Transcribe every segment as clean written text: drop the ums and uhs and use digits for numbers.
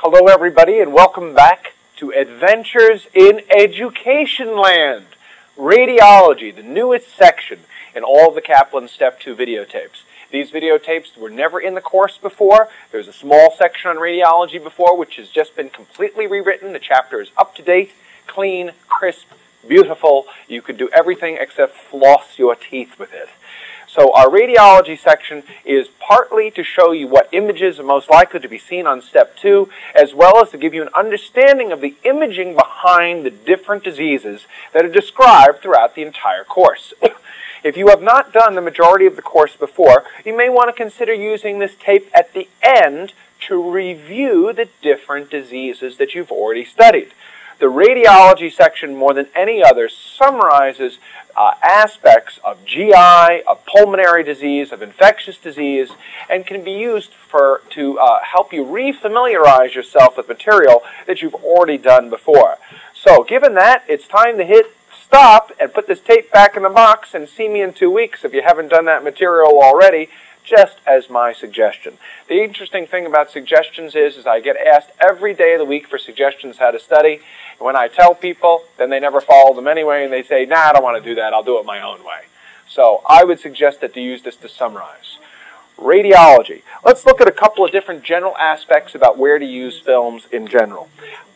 Hello everybody and welcome back to Adventures in Education Land. Radiology, the newest section in all of the Kaplan Step 2 videotapes. These videotapes were never in the course before. There's a small section on radiology before which has just been completely rewritten. The chapter is up to date, clean, crisp, beautiful. You could do everything except floss your teeth with it. So our radiology section is partly to show you what images are most likely to be seen on Step 2, as well as to give you an understanding of the imaging behind the different diseases that are described throughout the entire course. If you have not done the majority of the course before, you may want to consider using this tape at the end to review the different diseases that you've already studied. The radiology section, more than any other, summarizes aspects of GI, of pulmonary disease, of infectious disease, and can be used to help you refamiliarize yourself with material that you've already done before. So, given that, it's time to hit stop and put this tape back in the box and see me in 2 weeks if you haven't done that material already, just as my suggestion. The interesting thing about suggestions is I get asked every day of the week for suggestions how to study. When I tell people, then they never follow them anyway, and they say, nah, I don't want to do that, I'll do it my own way. So I would suggest that to use this to summarize. Radiology. Let's look at a couple of different general aspects about where to use films in general.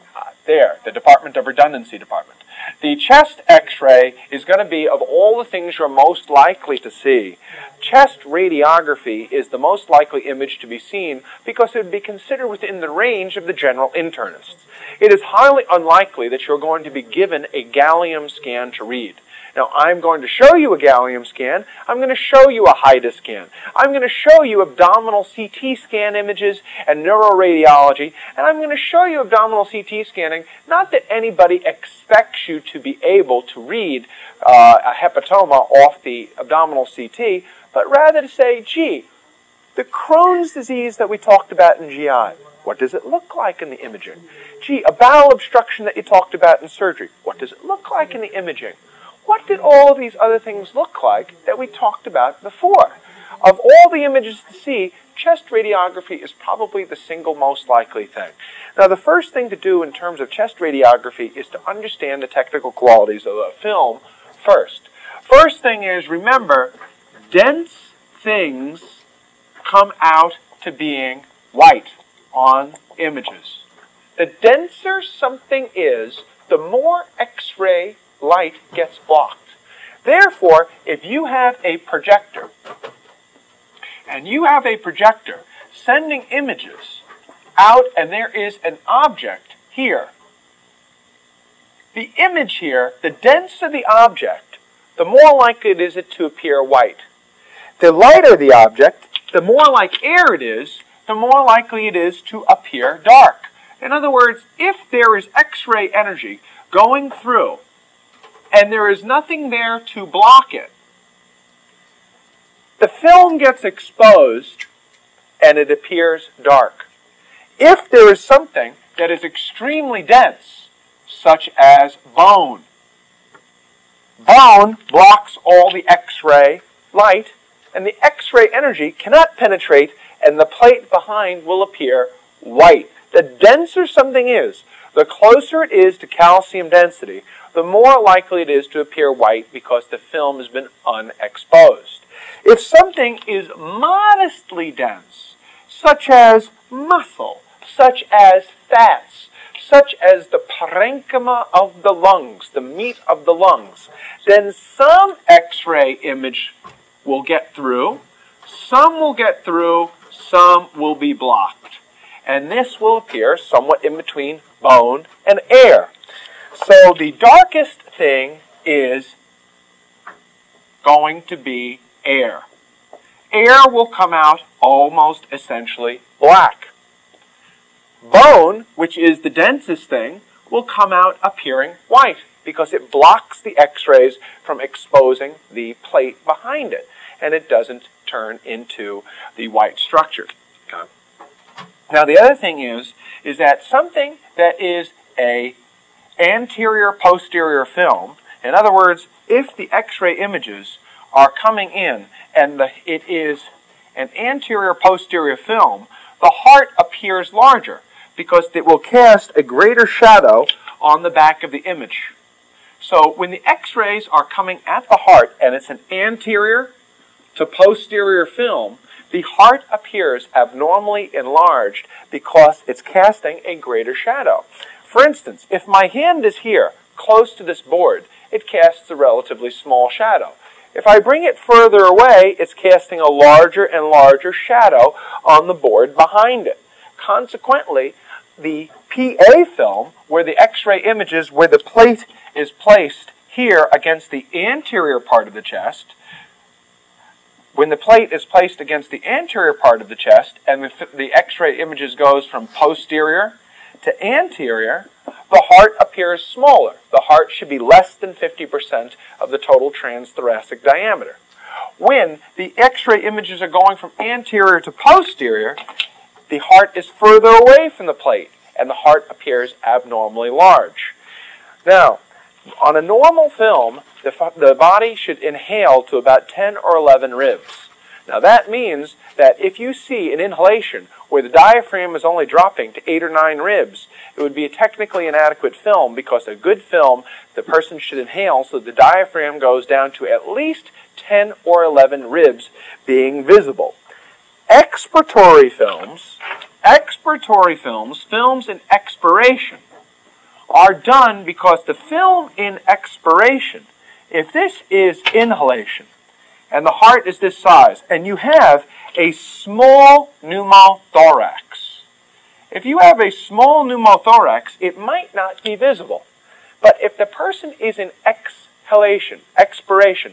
The Department of Redundancy department. The chest x-ray is going to be, of all the things you're most likely to see, chest radiography is the most likely image to be seen because it would be considered within the range of the general internists. It is highly unlikely that you're going to be given a gallium scan to read. Now, I'm going to show you a gallium scan. I'm going to show you a HIDA scan. I'm going to show you abdominal CT scan images and neuroradiology, and I'm going to show you abdominal CT scanning, not that anybody expects you to be able to read a hepatoma off the abdominal CT, but rather to say, gee, the Crohn's disease that we talked about in GI, what does it look like in the imaging? Gee, a bowel obstruction that you talked about in surgery, what does it look like in the imaging? What did all of these other things look like that we talked about before? Of all the images to see, chest radiography is probably the single most likely thing. Now, the first thing to do in terms of chest radiography is to understand the technical qualities of the film first. First thing is, remember, dense things come out to being white on images. The denser something is, the more X-ray light gets blocked. Therefore, if you have a projector, and you have a projector sending images out, and there is an object here, the image here, the denser the object, the more likely it is to appear white. The lighter the object, the more like air it is, the more likely it is to appear dark. In other words, if there is X-ray energy going through and there is nothing there to block it, the film gets exposed and it appears dark. If there is something that is extremely dense, such as bone, bone blocks all the X-ray light, and the X-ray energy cannot penetrate, and the plate behind will appear white. The denser something is, the closer it is to calcium density, the more likely it is to appear white because the film has been unexposed. If something is modestly dense, such as muscle, such as fats, such as the parenchyma of the lungs, the meat of the lungs, then some X-ray image will get through, some will get through, some will be blocked. And this will appear somewhat in between bone and air. So the darkest thing is going to be air. Air will come out almost essentially black. Bone, which is the densest thing, will come out appearing white because it blocks the X-rays from exposing the plate behind it, and it doesn't turn into the white structure. Okay. Now the other thing is that something that is a anterior-posterior film, in other words, if the X-ray images are coming in and it is an anterior-posterior film, the heart appears larger because it will cast a greater shadow on the back of the image. So when the X-rays are coming at the heart and it's an anterior to posterior film, the heart appears abnormally enlarged because it's casting a greater shadow. For instance, if my hand is here, close to this board, it casts a relatively small shadow. If I bring it further away, it's casting a larger and larger shadow on the board behind it. Consequently, the PA film, where the X-ray images, where the plate is placed here against the anterior part of the chest, when the plate is placed against the anterior part of the chest and the X-ray images goes from posterior to anterior, the heart appears smaller. The heart should be less than 50% of the total transthoracic diameter. When the X-ray images are going from anterior to posterior, the heart is further away from the plate, and the heart appears abnormally large. Now, on a normal film, the body should inhale to about 10 or 11 ribs. Now that means that if you see an inhalation where the diaphragm is only dropping to 8 or 9 ribs, it would be a technically inadequate film, because a good film, the person should inhale so the diaphragm goes down to at least 10 or 11 ribs being visible. Expiratory films, films in expiration, are done because the film in expiration, if this is inhalation, and the heart is this size, and you have a small pneumothorax. If you have a small pneumothorax, it might not be visible. But if the person is in exhalation, expiration,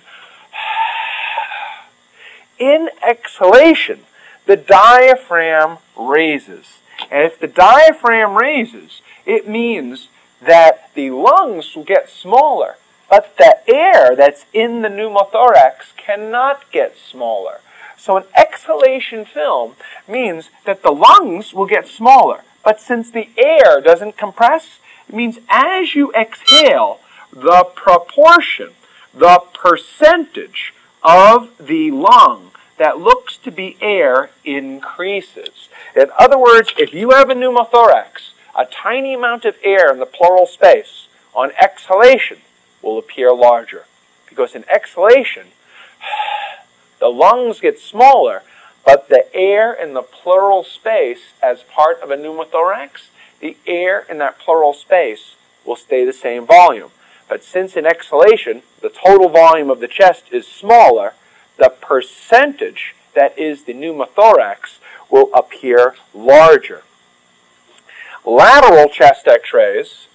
in exhalation, the diaphragm raises. And if the diaphragm raises, it means that the lungs will get smaller, but the air that's in the pneumothorax cannot get smaller. So an exhalation film means that the lungs will get smaller, but since the air doesn't compress, it means as you exhale, the proportion, the percentage of the lung that looks to be air increases. In other words, if you have a pneumothorax, a tiny amount of air in the pleural space on exhalation will appear larger. Because in exhalation, the lungs get smaller, but the air in the pleural space as part of a pneumothorax, the air in that pleural space will stay the same volume. But since in exhalation, the total volume of the chest is smaller, the percentage that is the pneumothorax will appear larger. Lateral chest x-rays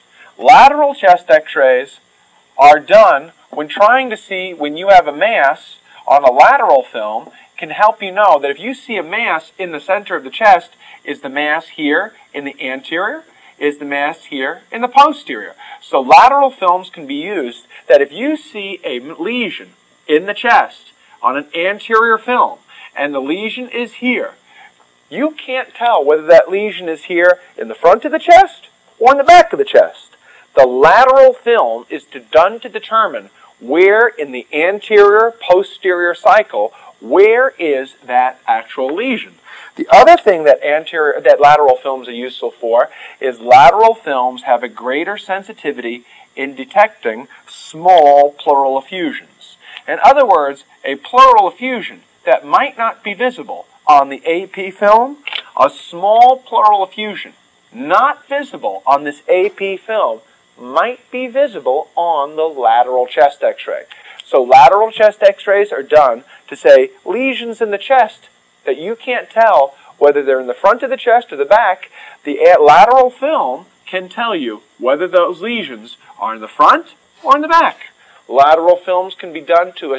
are done when trying to see when you have a mass on a lateral film, can help you know that if you see a mass in the center of the chest, is the mass here in the anterior? Is the mass here in the posterior? So lateral films can be used that if you see a lesion in the chest on an anterior film and the lesion is here, you can't tell whether that lesion is here in the front of the chest or in the back of the chest. The lateral film is done to determine where in the anterior-posterior cycle, where is that actual lesion. The other thing that lateral films are useful for is lateral films have a greater sensitivity in detecting small pleural effusions. In other words, a pleural effusion that might not be visible on the AP film, a small pleural effusion not visible on this AP film might be visible on the lateral chest x-ray. So lateral chest x-rays are done to say lesions in the chest that you can't tell whether they're in the front of the chest or the back. The lateral film can tell you whether those lesions are in the front or in the back. Lateral films can be done to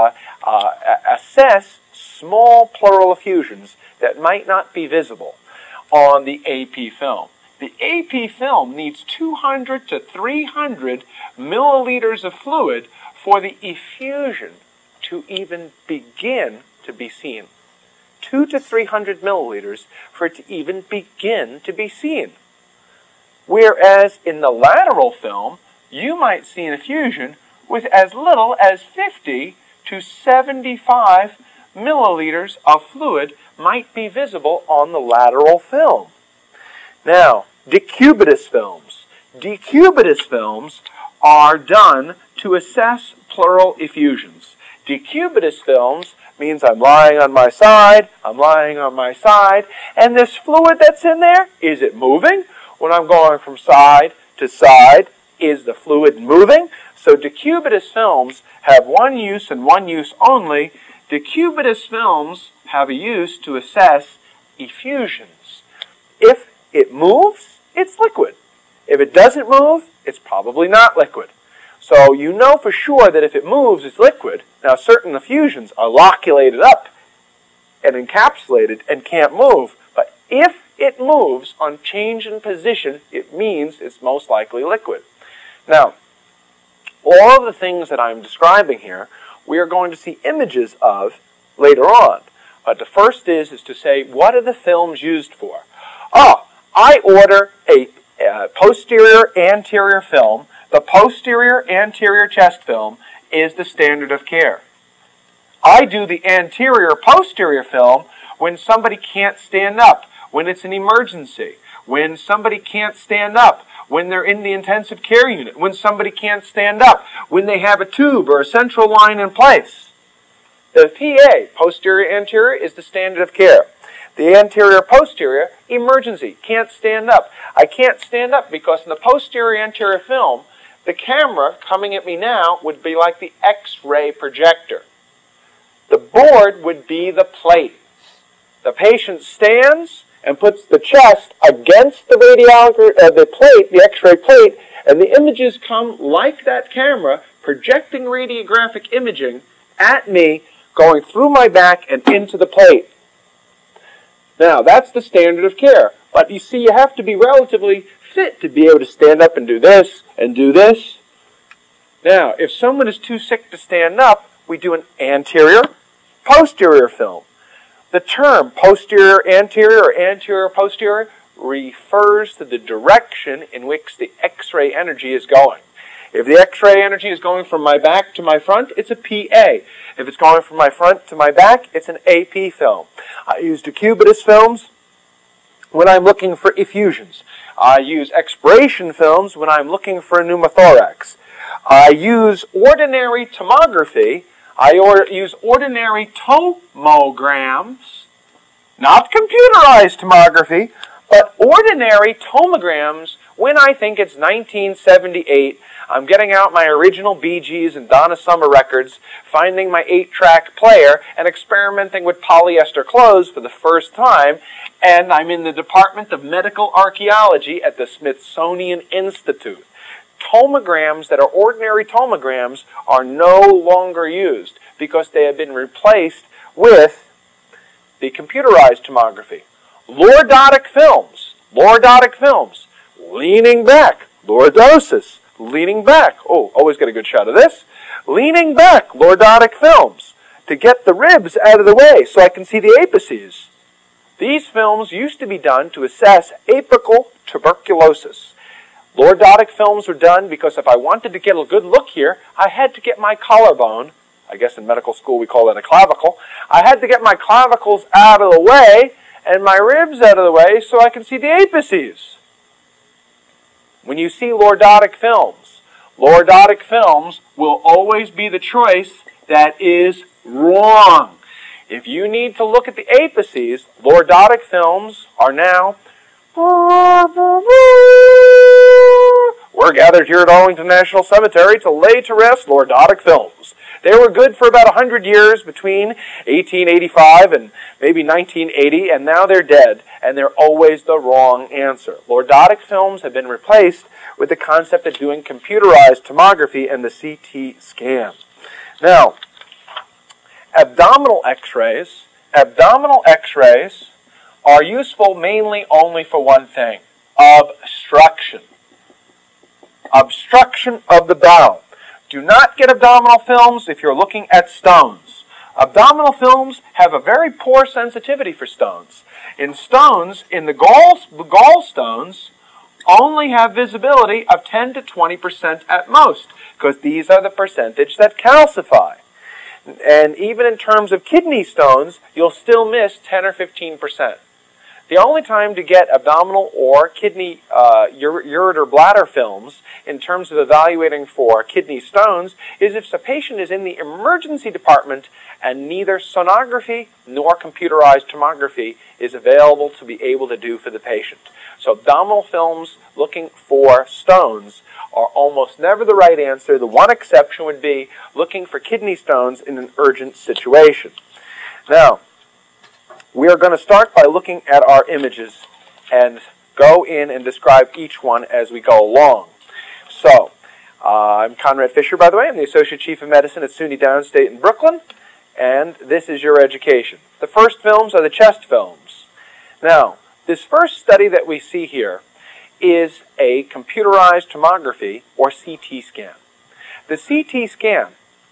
assess small pleural effusions that might not be visible on the AP film. The AP film needs 200 to 300 milliliters of fluid for the effusion to even begin to be seen. 200 to 300 milliliters for it to even begin to be seen. Whereas in the lateral film, you might see an effusion with as little as 50 to 75 milliliters of fluid might be visible on the lateral film. Now, decubitus films. Decubitus films are done to assess pleural effusions. Decubitus films means I'm lying on my side, and this fluid that's in there, is it moving? When I'm going from side to side, is the fluid moving? So decubitus films have one use and one use only. Decubitus films have a use to assess effusions. If it moves, it's liquid. If it doesn't move, it's probably not liquid. So you know for sure that if it moves, it's liquid. Now certain effusions are loculated up and encapsulated and can't move. But if it moves on change in position, it means it's most likely liquid. Now, all of the things that I'm describing here, we are going to see images of later on. But the first is to say, what are the films used for? Oh, I order a posterior-anterior film. The posterior-anterior chest film is the standard of care. I do the anterior-posterior film when somebody can't stand up, when it's an emergency, when somebody can't stand up, when they're in the intensive care unit, when somebody can't stand up, when they have a tube or a central line in place. The PA, posterior-anterior, is the standard of care. The anterior-posterior, emergency, can't stand up. I can't stand up because in the posterior-anterior film, the camera coming at me now would be like the X-ray projector. The board would be the plate. The patient stands and puts the chest against the plate, the X-ray plate, and the images come like that camera, projecting radiographic imaging at me, going through my back and into the plate. Now, that's the standard of care. But you see, you have to be relatively fit to be able to stand up and do this and do this. Now, if someone is too sick to stand up, we do an anterior-posterior film. The term posterior-anterior or anterior-posterior refers to the direction in which the X-ray energy is going. If the X-ray energy is going from my back to my front, it's a PA. If it's going from my front to my back, it's an AP film. I use decubitus films when I'm looking for effusions. I use expiration films when I'm looking for a pneumothorax. I use ordinary tomography. I use ordinary tomograms, not computerized tomography, but ordinary tomograms when I think it's 1978. I'm getting out my original Bee Gees and Donna Summer records, finding my 8-track player, and experimenting with polyester clothes for the first time, and I'm in the Department of Medical Archaeology at the Smithsonian Institute. Tomograms that are ordinary tomograms are no longer used because they have been replaced with the computerized tomography. Lordotic films, leaning back, lordosis, leaning back. Oh, always get a good shot of this. Leaning back, lordotic films, to get the ribs out of the way so I can see the apices. These films used to be done to assess apical tuberculosis. Lordotic films were done because if I wanted to get a good look here, I had to get my collarbone, I guess in medical school we call that a clavicle, I had to get my clavicles out of the way and my ribs out of the way so I can see the apices. When you see lordotic films will always be the choice that is wrong. If you need to look at the apices, lordotic films are now, we're gathered here at Arlington National Cemetery to lay to rest lordotic films. They were good for about 100 years between 1885 and maybe 1980, and now they're dead, and they're always the wrong answer. Lordotic films have been replaced with the concept of doing computerized tomography and the CT scan. Now, abdominal x-rays are useful mainly only for one thing: obstruction. Obstruction of the bowel. Do not get abdominal films if you're looking at stones. Abdominal films have a very poor sensitivity for stones. In stones, in the gallstones, only have visibility of 10 to 20% at most, because these are the percentage that calcify. And even in terms of kidney stones, you'll still miss 10 or 15%. The only time to get abdominal or kidney, ureter bladder films in terms of evaluating for kidney stones is if the patient is in the emergency department and neither sonography nor computerized tomography is available to be able to do for the patient. So abdominal films looking for stones are almost never the right answer. The one exception would be looking for kidney stones in an urgent situation. Now, we are going to start by looking at our images and go in and describe each one as we go along. So, I'm Conrad Fisher, by the way. I'm the Associate Chief of Medicine at SUNY Downstate in Brooklyn, and this is your education. The first films are the chest films. Now, this first study that we see here is a computerized tomography or CT scan. The CT scan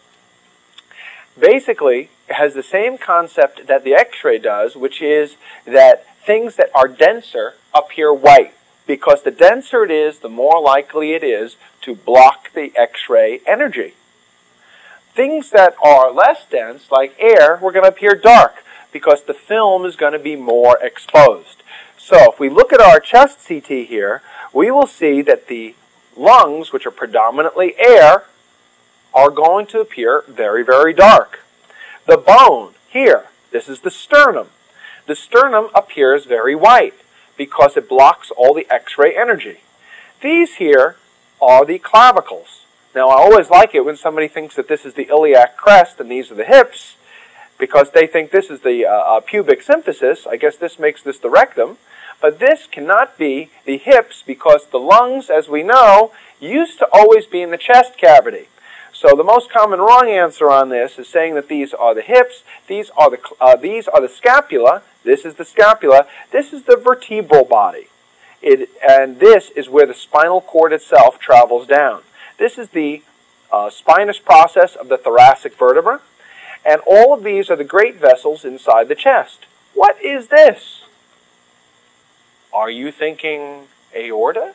basically has the same concept that the X-ray does, which is that things that are denser appear white, because the denser it is, the more likely it is to block the X-ray energy. Things that are less dense, like air, we're going to appear dark, because the film is going to be more exposed. So if we look at our chest CT here, we will see that the lungs, which are predominantly air, are going to appear very, very dark. The bone here, this is the sternum. The sternum appears very white because it blocks all the X-ray energy. These here are the clavicles. Now, I always like it when somebody thinks that this is the iliac crest and these are the hips, because they think this is the pubic symphysis. I guess this makes this the rectum. But this cannot be the hips, because the lungs, as we know, used to always be in the chest cavity. So the most common wrong answer on this is saying that these are the hips, these are the scapula, this is the scapula, this is the vertebral body. And this is where the spinal cord itself travels down. This is the spinous process of the thoracic vertebra, and all of these are the great vessels inside the chest. What is this? Are you thinking aorta?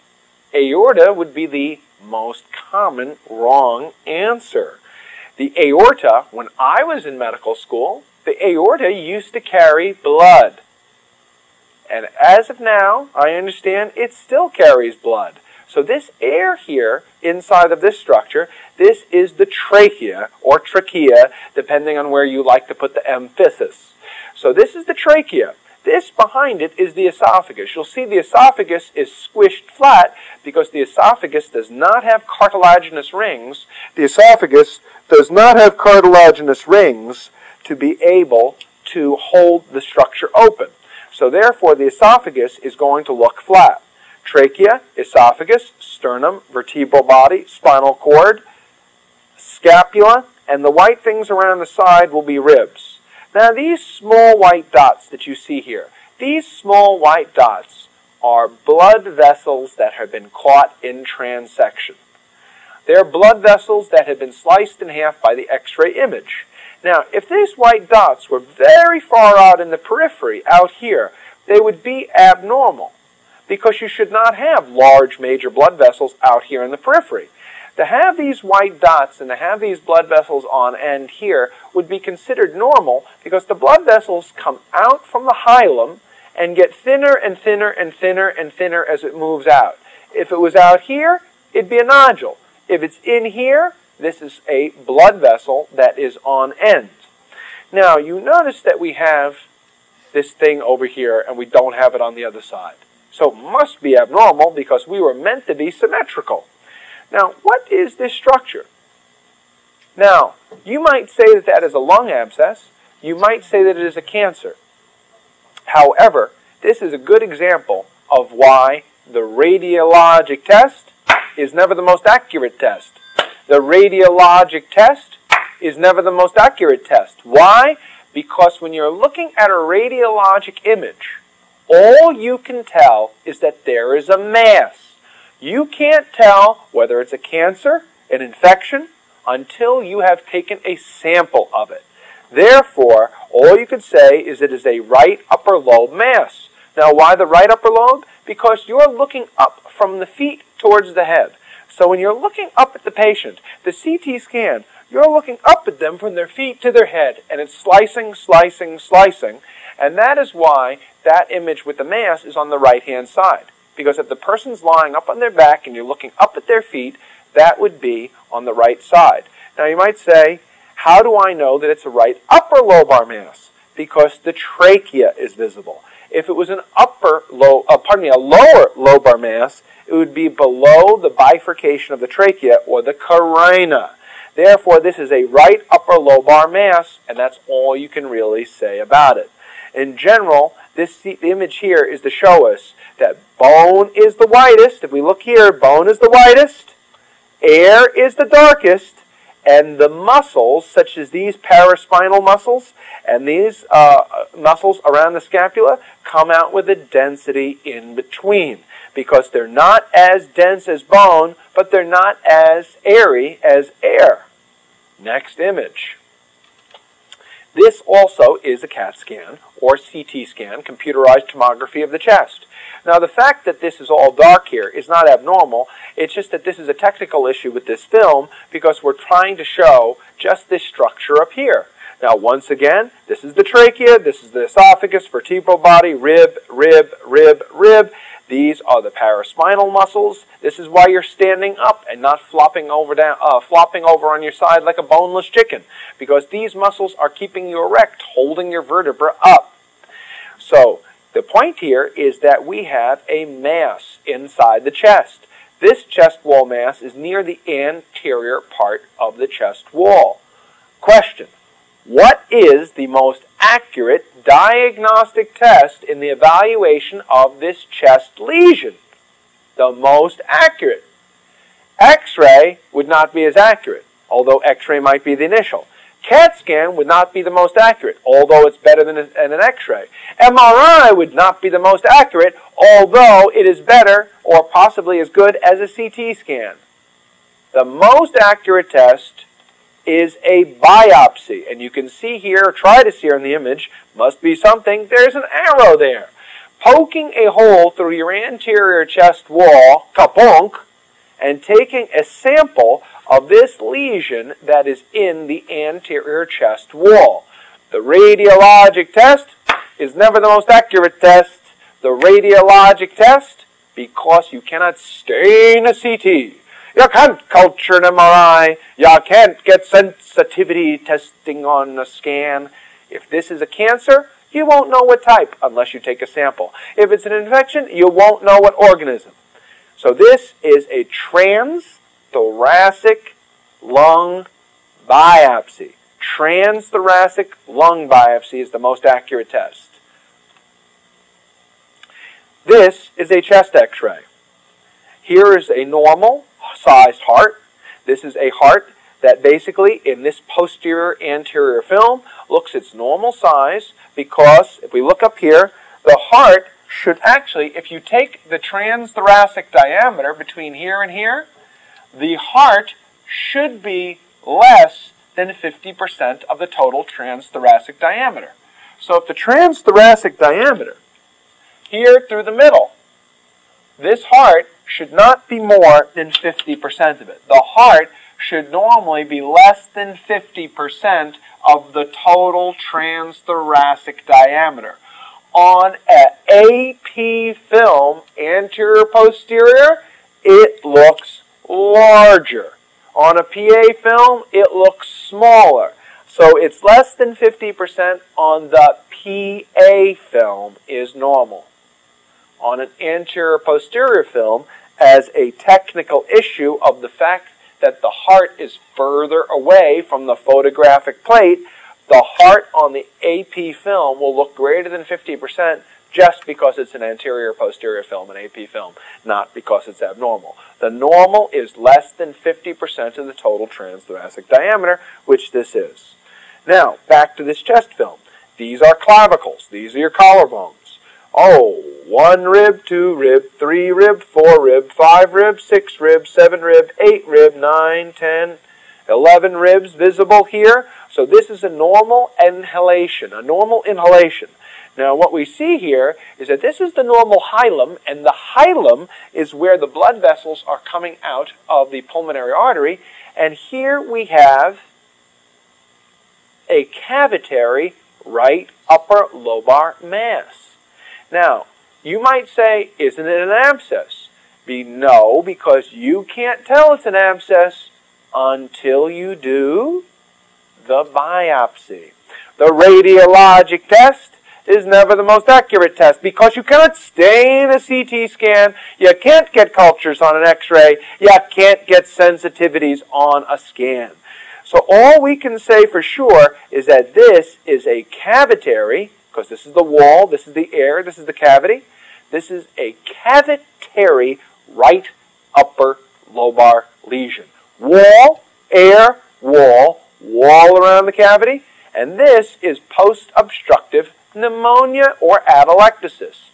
Aorta would be the most common wrong answer. The aorta, when I was in medical school, the aorta used to carry blood. And as of now, I understand it still carries blood. So this air here, inside of this structure, this is the trachea, or trachea, depending on where you like to put the emphasis. So this is the trachea. This behind it is the esophagus. You'll see the esophagus is squished flat because the esophagus does not have cartilaginous rings. The esophagus does not have cartilaginous rings to be able to hold the structure open. So therefore, the esophagus is going to look flat. Trachea, esophagus, sternum, vertebral body, spinal cord, scapula, and the white things around the side will be ribs. Now, these small white dots that you see here, these small white dots are blood vessels that have been caught in transection. They're blood vessels that have been sliced in half by the X-ray image. Now, if these white dots were very far out in the periphery, out here, they would be abnormal, because you should not have large major blood vessels out here in the periphery. To have these white dots and to have these blood vessels on end here would be considered normal, because the blood vessels come out from the hilum and get thinner and thinner and thinner and thinner as it moves out. If it was out here, it'd be a nodule. If it's in here, this is a blood vessel that is on end. Now, you notice that we have this thing over here and we don't have it on the other side. So it must be abnormal, because we were meant to be symmetrical. Now, what is this structure? Now, you might say that that is a lung abscess. You might say that it is a cancer. However, this is a good example of why the radiologic test is never the most accurate test. The radiologic test is never the most accurate test. Why? Because when you're looking at a radiologic image, all you can tell is that there is a mass. You can't tell whether it's a cancer, an infection, until you have taken a sample of it. Therefore, all you can say is it is a right upper lobe mass. Now, why the right upper lobe? Because you're looking up from the feet towards the head. So when you're looking up at the patient, the CT scan, you're looking up at them from their feet to their head, and it's slicing, slicing, slicing. And that is why that image with the mass is on the right-hand side. Because if the person's lying up on their back and you're looking up at their feet, that would be on the right side. Now you might say, how do I know that it's a right upper lobar mass? Because the trachea is visible. If it was a lower lobar mass, it would be below the bifurcation of the trachea or the carina. Therefore, this is a right upper lobar mass, and that's all you can really say about it. In general, the image here is to show us that bone is the whitest. If we look here, bone is the whitest, air is the darkest, and the muscles, such as these paraspinal muscles and these muscles around the scapula, come out with a density in between, because they're not as dense as bone, but they're not as airy as air. Next image. This also is a CAT scan, or CT scan, computerized tomography of the chest. Now, the fact that this is all dark here is not abnormal. It's just that this is a technical issue with this film because we're trying to show just this structure up here. Now, once again, this is the trachea, this is the esophagus, vertebral body, rib, rib, rib, rib. These are the paraspinal muscles. This is why you're standing up and not flopping over on your side like a boneless chicken, because these muscles are keeping you erect, holding your vertebra up. So, the point here is that we have a mass inside the chest. This chest wall mass is near the anterior part of the chest wall. Question: what is the most accurate diagnostic test in the evaluation of this chest lesion? The most accurate. X-ray would not be as accurate, although X-ray might be the initial. CAT scan would not be the most accurate, although it's better than an X-ray. MRI would not be the most accurate, although it is better or possibly as good as a CT scan. The most accurate test is a biopsy. And you can see here, or try to see here in the image, must be something, there's an arrow there. Poking a hole through your anterior chest wall, kapunk, and taking a sample of this lesion that is in the anterior chest wall. The radiologic test is never the most accurate test. The radiologic test, because you cannot stain a CT. You can't culture an MRI. You can't get sensitivity testing on a scan. If this is a cancer, you won't know what type unless you take a sample. If it's an infection, you won't know what organism. So this is a transthoracic lung biopsy. Transthoracic lung biopsy is the most accurate test. This is a chest X-ray. Here is a normal sized heart. This is a heart that basically in this posterior anterior film looks its normal size, because if we look up here, the heart should actually, if you take the transthoracic diameter between here and here, the heart should be less than 50% of the total transthoracic diameter. So if the transthoracic diameter here through the middle, this heart should not be more than 50% of it. The heart should normally be less than 50% of the total transthoracic diameter. On an AP film, anterior posterior, it looks larger. On a PA film, it looks smaller. So it's less than 50% on the PA film is normal. On an anterior posterior film, as a technical issue of the fact that the heart is further away from the photographic plate, the heart on the AP film will look greater than 50% just because it's an anterior posterior film, an AP film, not because it's abnormal. The normal is less than 50% of the total transthoracic diameter, which this is. Now, back to this chest film. These are clavicles. These are your collarbones. Oh, 1 rib, 2 rib, 3 rib, 4 rib, 5 rib, 6 rib, 7 rib, 8 rib, 9, 10, 11 ribs visible here. So this is a normal inhalation, Now what we see here is that this is the normal hilum, and the hilum is where the blood vessels are coming out of the pulmonary artery. And here we have a cavitary right upper lobar mass. Now, you might say, isn't it an abscess? No, because you can't tell it's an abscess until you do the biopsy. The radiologic test is never the most accurate test because you cannot stain a CT scan, you can't get cultures on an X-ray, you can't get sensitivities on a scan. So all we can say for sure is that this is a cavitary, because this is the wall, this is the air, this is the cavity. This is a cavitary right upper lobar lesion. Wall, air, wall, wall around the cavity, and this is post-obstructive pneumonia or atelectasis.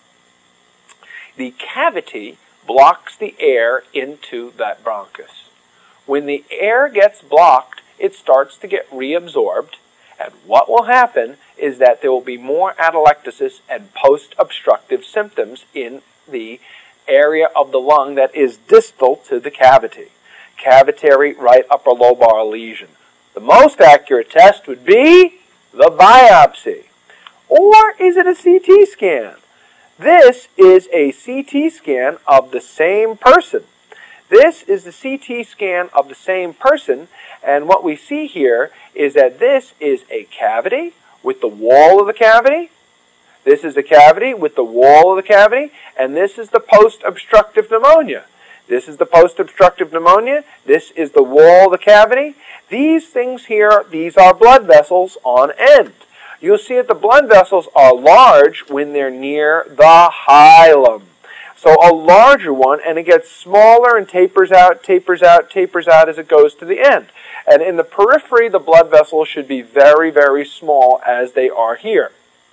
The cavity blocks the air into that bronchus. When the air gets blocked, it starts to get reabsorbed, and what will happen is that there will be more atelectasis and post-obstructive symptoms in the area of the lung that is distal to the cavity. Cavitary right upper lobar lesion. The most accurate test would be the biopsy. Or is it a CT scan? This is a CT scan of the same person. This is the CT scan of the same person, and what we see here is that this is a cavity with the wall of the cavity. This is the cavity with the wall of the cavity, and this is the post-obstructive pneumonia. This is the post-obstructive pneumonia. This is the wall of the cavity. These things here, these are blood vessels on end. You'll see that the blood vessels are large when they're near the hilum. So a larger one, and it gets smaller and tapers out, tapers out, tapers out as it goes to the end. And in the periphery, the blood vessels should be very, very small as they are here.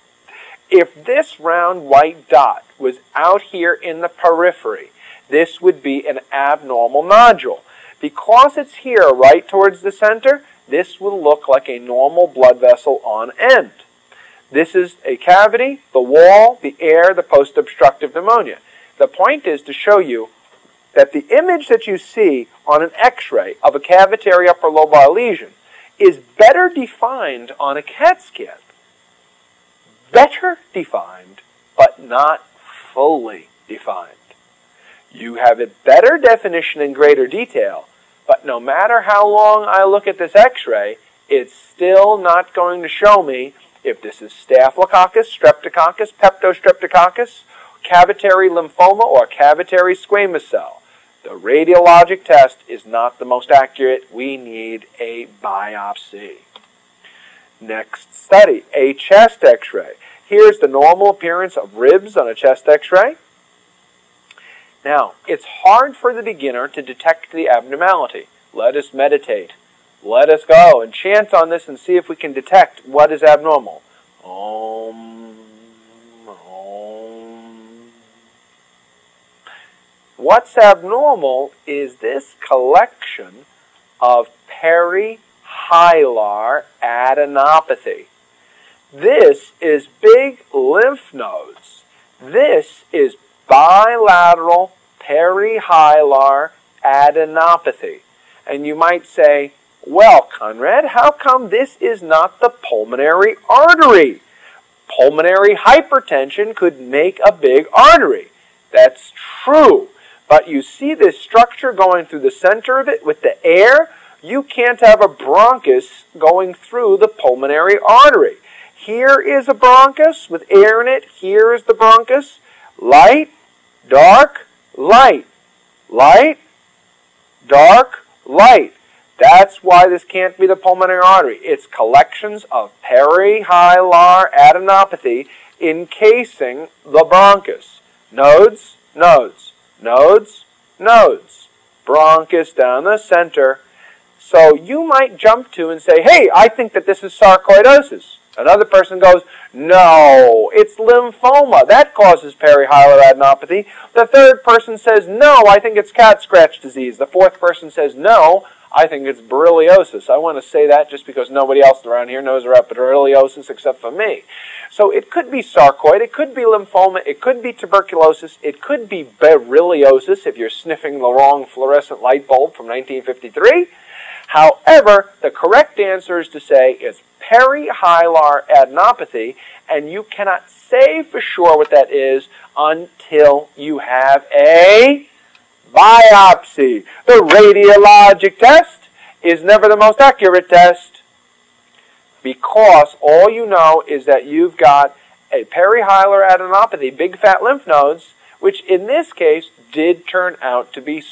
If this round white dot was out here in the periphery, this would be an abnormal nodule. Because it's here right towards the center, this will look like a normal blood vessel on end. This is a cavity, the wall, the air, the post-obstructive pneumonia. The point is to show you that the image that you see on an X-ray of a cavitary upper lobar lesion is better defined on a CAT scan. Better defined, but not fully defined. You have a better definition in greater detail, but no matter how long I look at this X-ray, it's still not going to show me if this is Staphylococcus, Streptococcus, Peptostreptococcus, cavitary lymphoma, or cavitary squamous cell. The radiologic test is not the most accurate. We need a biopsy. Next study, a chest X-ray. Here's the normal appearance of ribs on a chest X-ray. Now, it's hard for the beginner to detect the abnormality. Let us meditate. Let us go and chant on this and see if we can detect what is abnormal. Om, Om. What's abnormal is this collection of perihilar adenopathy. This is big lymph nodes. This is bilateral perihilar adenopathy. And you might say, well, Conrad, how come this is not the pulmonary artery? Pulmonary hypertension could make a big artery. That's true. But you see this structure going through the center of it with the air? You can't have a bronchus going through the pulmonary artery. Here is a bronchus with air in it. Here is the bronchus. Light, dark, light. Light, dark, light. That's why this can't be the pulmonary artery. It's collections of perihilar adenopathy encasing the bronchus. Nodes, nodes, nodes, nodes. Bronchus down the center. So you might jump to and say, hey, I think that this is sarcoidosis. Another person goes, no, it's lymphoma. That causes perihilar adenopathy. The third person says, no, I think it's cat scratch disease. The fourth person says, no, I think it's borreliosis. I want to say that just because nobody else around here knows about borreliosis except for me. So it could be sarcoid, it could be lymphoma, it could be tuberculosis, it could be borreliosis if you're sniffing the wrong fluorescent light bulb from 1953. However, the correct answer is to say it's perihilar adenopathy, and you cannot say for sure what that is until you have a biopsy. The radiologic test is never the most accurate test because all you know is that you've got a perihilar adenopathy, big fat lymph nodes, which in this case did turn out to be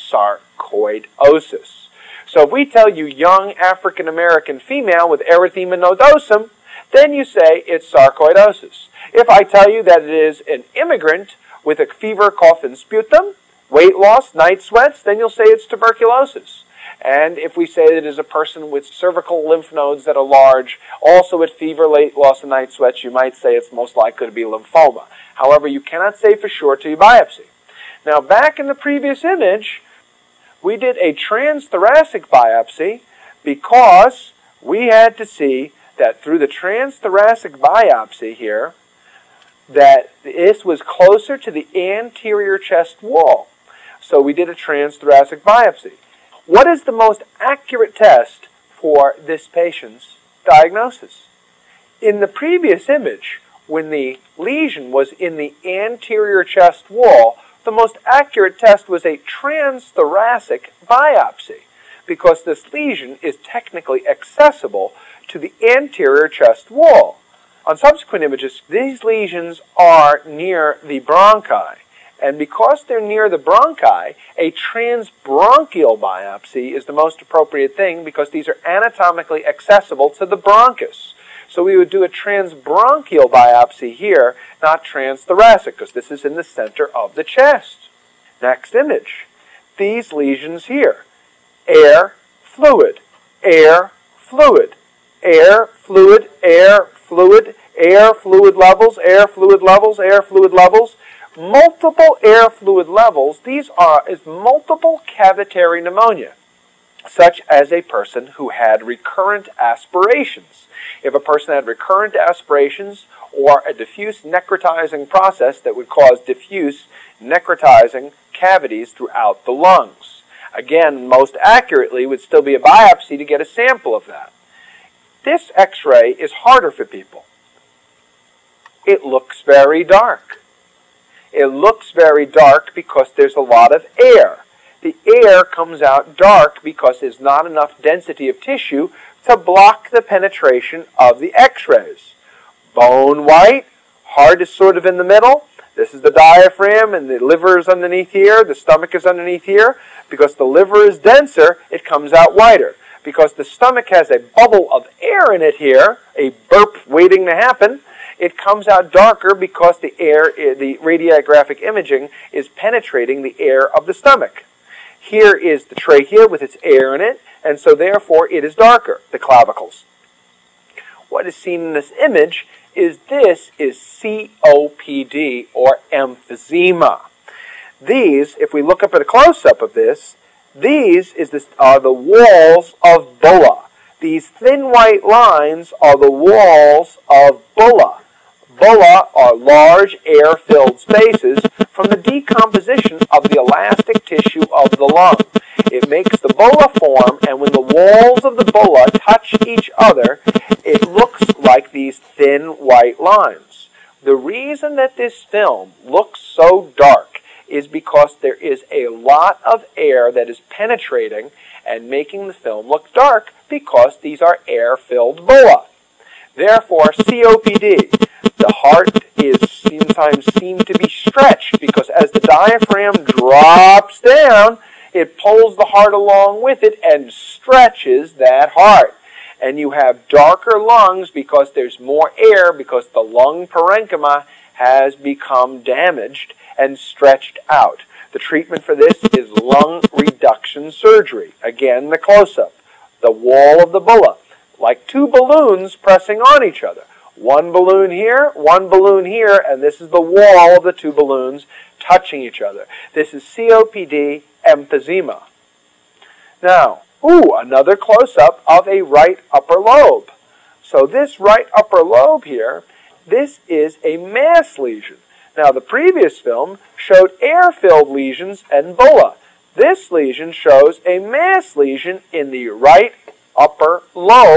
sarcoidosis. So if we tell you young African American female with erythema nodosum, then you say it's sarcoidosis. If I tell you that it is an immigrant with a fever, cough, and sputum, weight loss, night sweats, then you'll say it's tuberculosis. And if we say that it is a person with cervical lymph nodes that are large, also with fever, weight loss, and night sweats, you might say it's most likely to be lymphoma. However, you cannot say for sure till you biopsy. Now, back in the previous image, we did a transthoracic biopsy because we had to see that through the transthoracic biopsy here, that this was closer to the anterior chest wall. So we did a transthoracic biopsy. What is the most accurate test for this patient's diagnosis? In the previous image, when the lesion was in the anterior chest wall, the most accurate test was a transthoracic biopsy because this lesion is technically accessible to the anterior chest wall. On subsequent images, these lesions are near the bronchi. And because they're near the bronchi, a transbronchial biopsy is the most appropriate thing because these are anatomically accessible to the bronchus. So we would do a transbronchial biopsy here, not transthoracic, because this is in the center of the chest. Next image. These lesions here. Air, fluid, air, fluid, air, fluid, air, fluid, air, fluid levels, air, fluid levels, air, fluid levels. Multiple air fluid levels, these is multiple cavitary pneumonia, such as a person who had recurrent aspirations. If a person had recurrent aspirations or a diffuse necrotizing process that would cause diffuse necrotizing cavities throughout the lungs. Again, most accurately would still be a biopsy to get a sample of that. This X-ray is harder for people. It looks very dark. It looks very dark because there's a lot of air. The air comes out dark because there's not enough density of tissue to block the penetration of the X-rays. Bone white, heart is sort of in the middle. This is the diaphragm and the liver is underneath here. The stomach is underneath here. Because the liver is denser, it comes out whiter. Because the stomach has a bubble of air in it here, a burp waiting to happen, it comes out darker because the air, the radiographic imaging is penetrating the air of the stomach. Here is the trachea with its air in it, and so therefore it is darker, the clavicles. What is seen in this image is COPD, or emphysema. These, if we look up at a close-up of this, these are the walls of bulla. These thin white lines are the walls of bulla. Bulla are large air-filled spaces from the decomposition of the elastic tissue of the lung. It makes the bulla form, and when the walls of the bulla touch each other, it looks like these thin white lines. The reason that this film looks so dark is because there is a lot of air that is penetrating and making the film look dark because these are air-filled bulla. Therefore, COPD, the heart is sometimes seen to be stretched because as the diaphragm drops down, it pulls the heart along with it and stretches that heart. And you have darker lungs because there's more air because the lung parenchyma has become damaged and stretched out. The treatment for this is lung reduction surgery. Again, the close-up. The wall of the bulla, like two balloons pressing on each other. One balloon here, and this is the wall of the two balloons touching each other. This is COPD emphysema. Now, another close-up of a right upper lobe. So this right upper lobe here, this is a mass lesion. Now, the previous film showed air-filled lesions and bulla. This lesion shows a mass lesion in the right upper lobe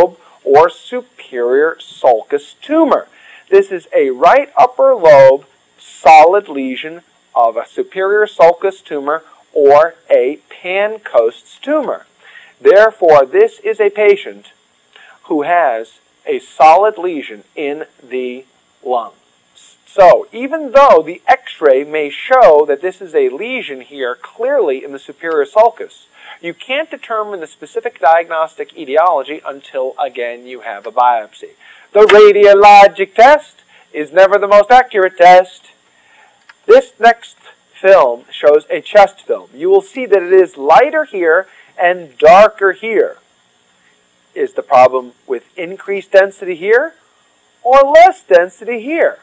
or superior sulcus tumor. This is a right upper lobe solid lesion of a superior sulcus tumor or a Pancoast's tumor. Therefore, this is a patient who has a solid lesion in the lung. So, even though the x-ray may show that this is a lesion here clearly in the superior sulcus, you can't determine the specific diagnostic etiology until, again, you have a biopsy. The radiologic test is never the most accurate test. This next film shows a chest film. You will see that it is lighter here and darker here. Is the problem with increased density here or less density here?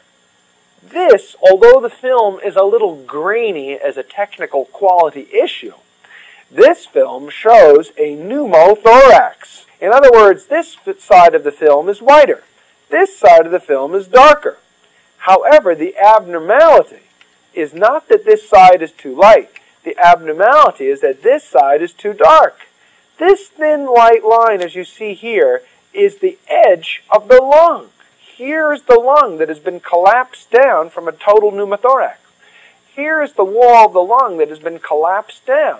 This, although the film is a little grainy as a technical quality issue, this film shows a pneumothorax. In other words, this side of the film is whiter. This side of the film is darker. However, the abnormality is not that this side is too light. The abnormality is that this side is too dark. This thin light line, as you see here, is the edge of the lung. Here is the lung that has been collapsed down from a total pneumothorax. Here is the wall of the lung that has been collapsed down.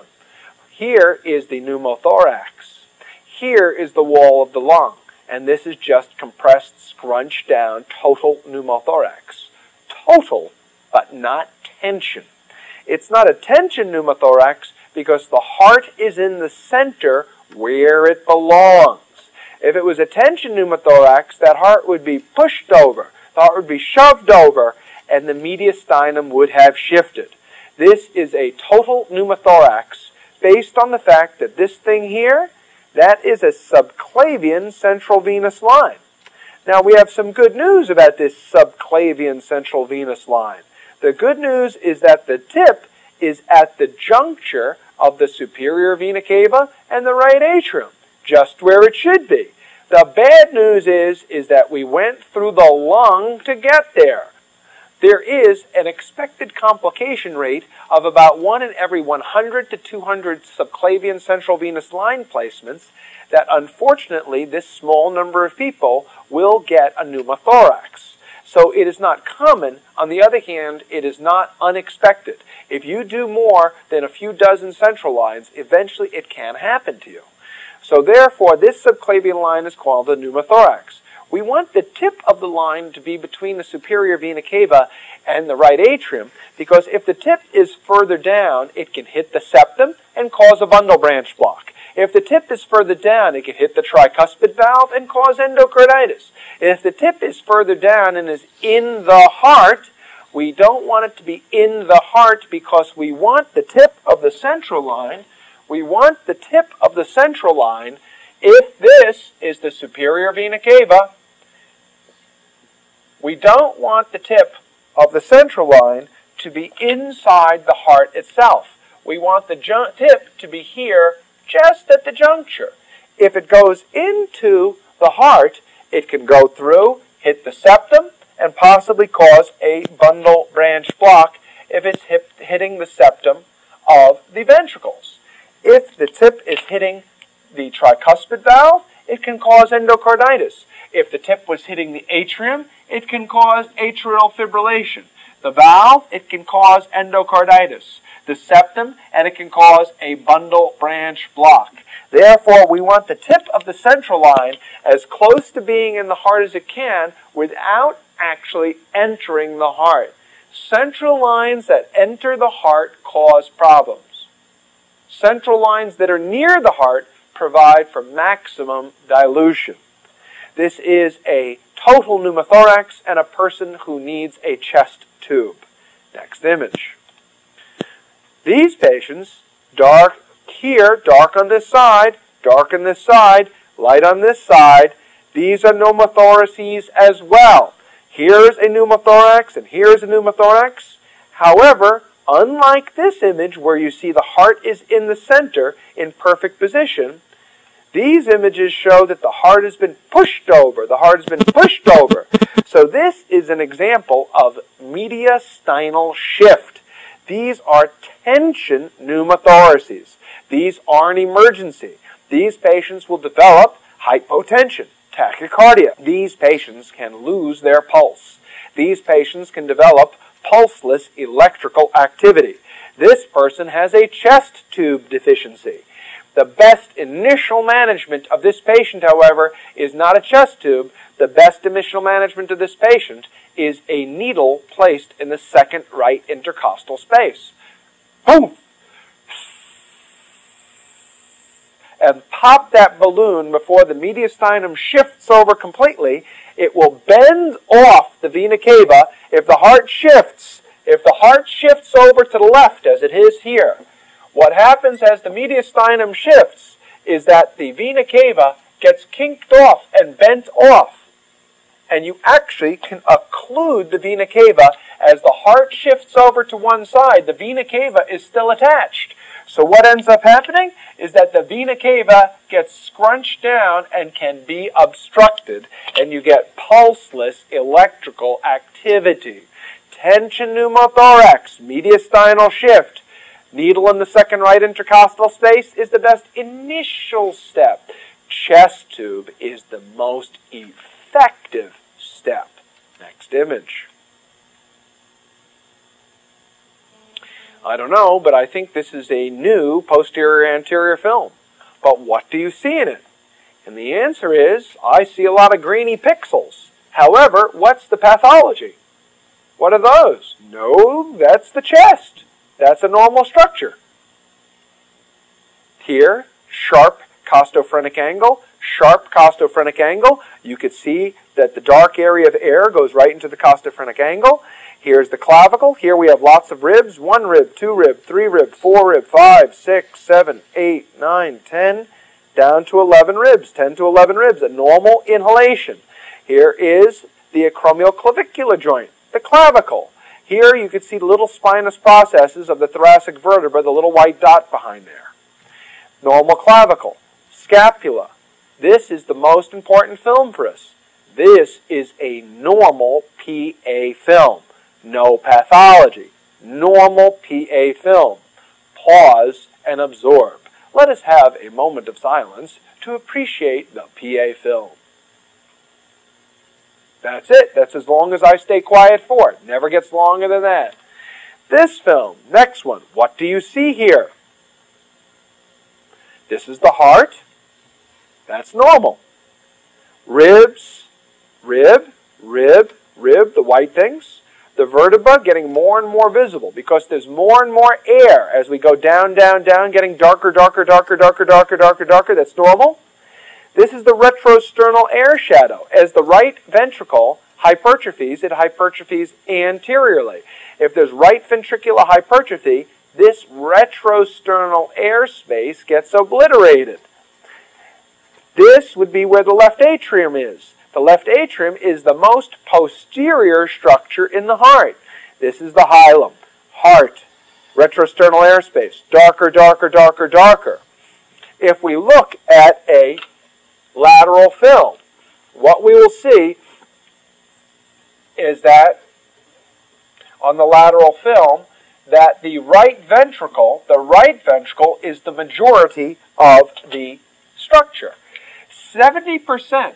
Here is the pneumothorax. Here is the wall of the lung. And this is just compressed, scrunched down, total pneumothorax. Total, but not tension. It's not a tension pneumothorax because the heart is in the center where it belongs. If it was a tension pneumothorax, that heart would be pushed over, the heart would be shoved over, and the mediastinum would have shifted. This is a total pneumothorax based on the fact that this thing here, that is a subclavian central venous line. Now we have some good news about this subclavian central venous line. The good news is that the tip is at the juncture of the superior vena cava and the right atrium, just where it should be. The bad news is that we went through the lung to get there. There is an expected complication rate of about 1 in every 100 to 200 subclavian central venous line placements that unfortunately this small number of people will get a pneumothorax. So it is not common. On the other hand, it is not unexpected. If you do more than a few dozen central lines, eventually it can happen to you. So therefore, this subclavian line is called the pneumothorax. We want the tip of the line to be between the superior vena cava and the right atrium, because if the tip is further down, it can hit the septum and cause a bundle branch block. If the tip is further down, it can hit the tricuspid valve and cause endocarditis. If the tip is further down and is in the heart, we don't want it to be in the heart because we want the tip of the central line. We want the tip of the central line, if this is the superior vena cava, we don't want the tip of the central line to be inside the heart itself. We want the tip to be here just at the juncture. If it goes into the heart, it can go through, hit the septum, and possibly cause a bundle branch block if it's hitting the septum of the ventricles. If the tip is hitting the tricuspid valve, it can cause endocarditis. If the tip was hitting the atrium, it can cause atrial fibrillation. The valve, it can cause endocarditis. The septum, and it can cause a bundle branch block. Therefore, we want the tip of the central line as close to being in the heart as it can without actually entering the heart. Central lines that enter the heart cause problems. Central lines that are near the heart provide for maximum dilution. This is a total pneumothorax and a person who needs a chest tube. Next image. These patients, dark here, dark on this side, dark on this side, light on this side. These are pneumothoraces as well. Here's a pneumothorax and here's a pneumothorax. However, unlike this image where you see the heart is in the center in perfect position, these images show that the heart has been pushed over. The heart has been pushed over. So this is an example of mediastinal shift. These are tension pneumothoraces. These are an emergency. These patients will develop hypotension. tachycardia. These patients can lose their pulse. These patients can develop pulseless electrical activity. This person has a chest tube deficiency. The best initial management of this patient, however, is not a chest tube. The best initial management of this patient is a needle placed in the second right intercostal space. Boom! And pop that balloon before the mediastinum shifts over completely. It will bend off the vena cava. If the heart shifts over to the left, as it is here, what happens as the mediastinum shifts is that the vena cava gets kinked off and bent off. And you actually can occlude the vena cava. As the heart shifts over to one side, the vena cava is still attached. So what ends up happening is that the vena cava gets scrunched down and can be obstructed, and you get pulseless electrical activity. Tension pneumothorax, mediastinal shift, needle in the second right intercostal space is the best initial step. Chest tube is the most effective step. Next image. I don't know, but I think this is a new posterior-anterior film. But what do you see in it? And the answer is, I see a lot of greeny pixels. However, what's the pathology? What are those? No, that's the chest. That's a normal structure. Here, sharp costophrenic angle. Sharp costophrenic angle. You could see that the dark area of air goes right into the costophrenic angle. Here's the clavicle. Here we have lots of ribs. 1 rib, 2 rib, 3 rib, 4 rib, 5, 6, 7, 8, 9, 10, down to 11 ribs. 10 to 11 ribs, a normal inhalation. Here is the acromioclavicular joint, the clavicle. Here you can see the little spinous processes of the thoracic vertebra, the little white dot behind there. Normal clavicle, scapula. This is the most important film for us. This is a normal PA film. No pathology. Normal PA film. Pause and absorb. Let us have a moment of silence to appreciate the PA film. That's it. That's as long as I stay quiet for. It never gets longer than that. This film, next one. What do you see here? This is the heart. That's normal. Ribs, rib, rib, rib, the white things. The vertebra getting more and more visible because there's more and more air as we go down, down, down, getting darker, darker, darker, darker, darker, darker, darker. That's normal. This is the retrosternal air shadow. As the right ventricle hypertrophies, it hypertrophies anteriorly. If there's right ventricular hypertrophy, this retrosternal air space gets obliterated. This would be where the left atrium is. The left atrium is the most posterior structure in the heart. This is the hilum, heart, retrosternal airspace, darker, darker, darker, darker. If we look at a lateral film, what we will see is that on the lateral film, that the right ventricle is the majority of the structure. 70%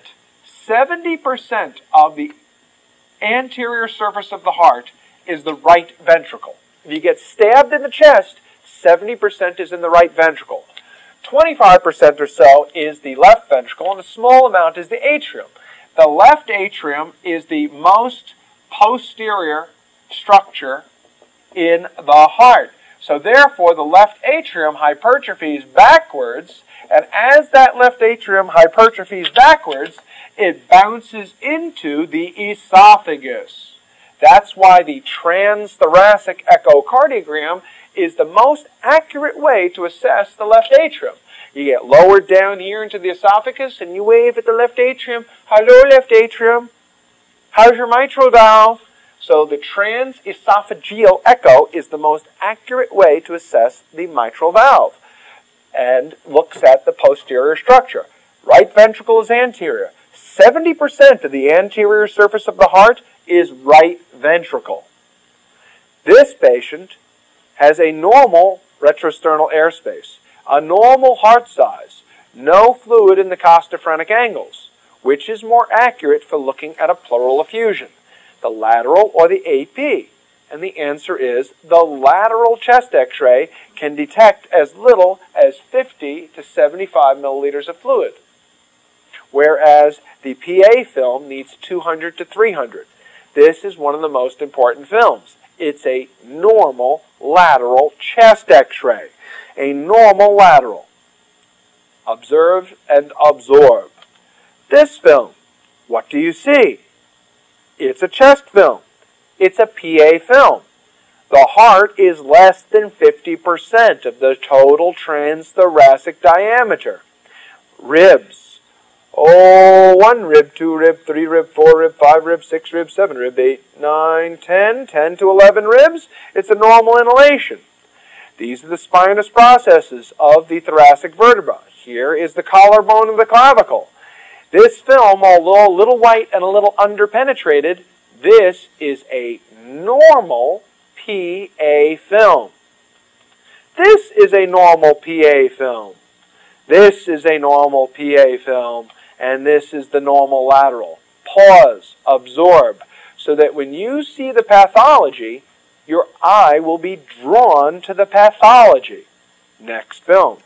of the anterior surface of the heart is the right ventricle. If you get stabbed in the chest, 70% is in the right ventricle. 25% or so is the left ventricle, and a small amount is the atrium. The left atrium is the most posterior structure in the heart. So therefore, the left atrium hypertrophies backwards, and as that left atrium hypertrophies backwards, it bounces into the esophagus. That's why the transthoracic echocardiogram is the most accurate way to assess the left atrium. You get lowered down here into the esophagus and you wave at the left atrium. Hello, left atrium. How's your mitral valve? So the transesophageal echo is the most accurate way to assess the mitral valve and looks at the posterior structure. Right ventricle is anterior. 70% of the anterior surface of the heart is right ventricle. This patient has a normal retrosternal airspace, a normal heart size, no fluid in the costophrenic angles. Which is more accurate for looking at a pleural effusion, the lateral or the AP? And the answer is the lateral chest x-ray can detect as little as 50 to 75 milliliters of fluid, whereas the PA film needs 200 to 300. This is one of the most important films. It's a normal lateral chest x-ray, a normal lateral. Observe and absorb. This film, what do you see? It's a chest film. It's a PA film. The heart is less than 50% of the total transthoracic diameter. Ribs. Oh, 1 rib, 2 rib, 3 rib, 4 rib, 5 rib, 6 rib, 7 rib, 8, 9, 10, 10 to 11 ribs. It's a normal inhalation. These are the spinous processes of the thoracic vertebra. Here is the collarbone of the clavicle. This film, although a little white and a little underpenetrated, this is a normal PA film. This is a normal PA film. This is a normal PA film. And this is the normal lateral. Pause, absorb, so that when you see the pathology, your eye will be drawn to the pathology. Next film.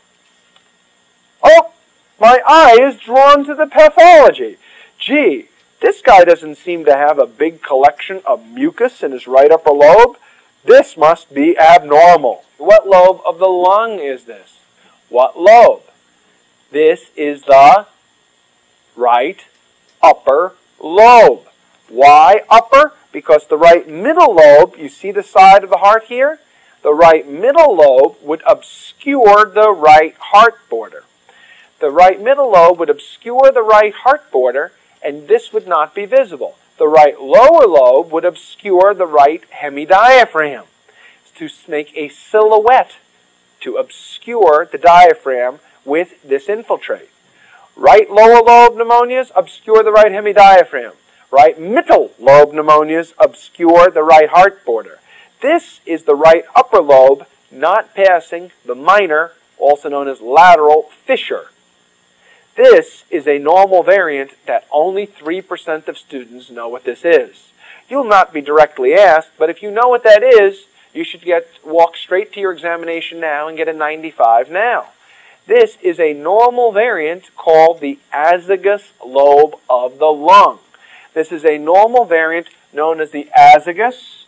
Oh, my eye is drawn to the pathology. Gee, this guy doesn't seem to have a big collection of mucus in his right upper lobe. This must be abnormal. What lobe of the lung is this? What lobe? This is the right upper lobe. Why upper? Because the right middle lobe, you see the side of the heart here? The right middle lobe would obscure the right heart border. The right middle lobe would obscure the right heart border, and this would not be visible. The right lower lobe would obscure the right hemidiaphragm to make a silhouette to obscure the diaphragm with this infiltrate. Right lower lobe pneumonias obscure the right hemidiaphragm. Right middle lobe pneumonias obscure the right heart border. This is the right upper lobe not passing the minor, also known as lateral fissure. This is a normal variant that only 3% of students know what this is. You'll not be directly asked, but if you know what that is, you should walk straight to your examination now and get a 95 now. This is a normal variant called the azygous lobe of the lung. This is a normal variant known as the azygous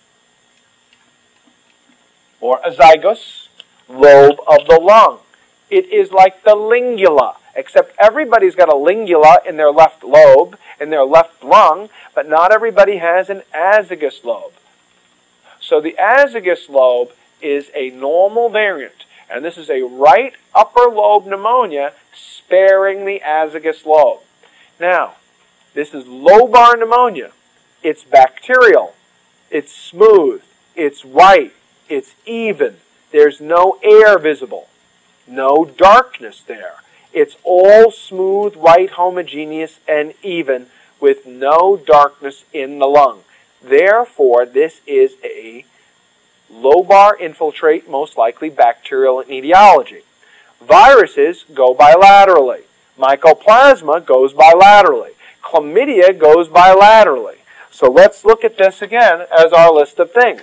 or azygous lobe of the lung. It is like the lingula, except everybody's got a lingula in their left lobe, in their left lung, but not everybody has an azygous lobe. So the azygous lobe is a normal variant, and this is a right upper lobe pneumonia sparing the azygous lobe. Now, this is lobar pneumonia. It's bacterial. It's smooth. It's white. It's even. There's no air visible. No darkness there. It's all smooth, white, homogeneous, and even with no darkness in the lung. Therefore, this is a lobar infiltrate, most likely bacterial in etiology. Viruses go bilaterally. Mycoplasma goes bilaterally. Chlamydia goes bilaterally. So let's look at this again as our list of things.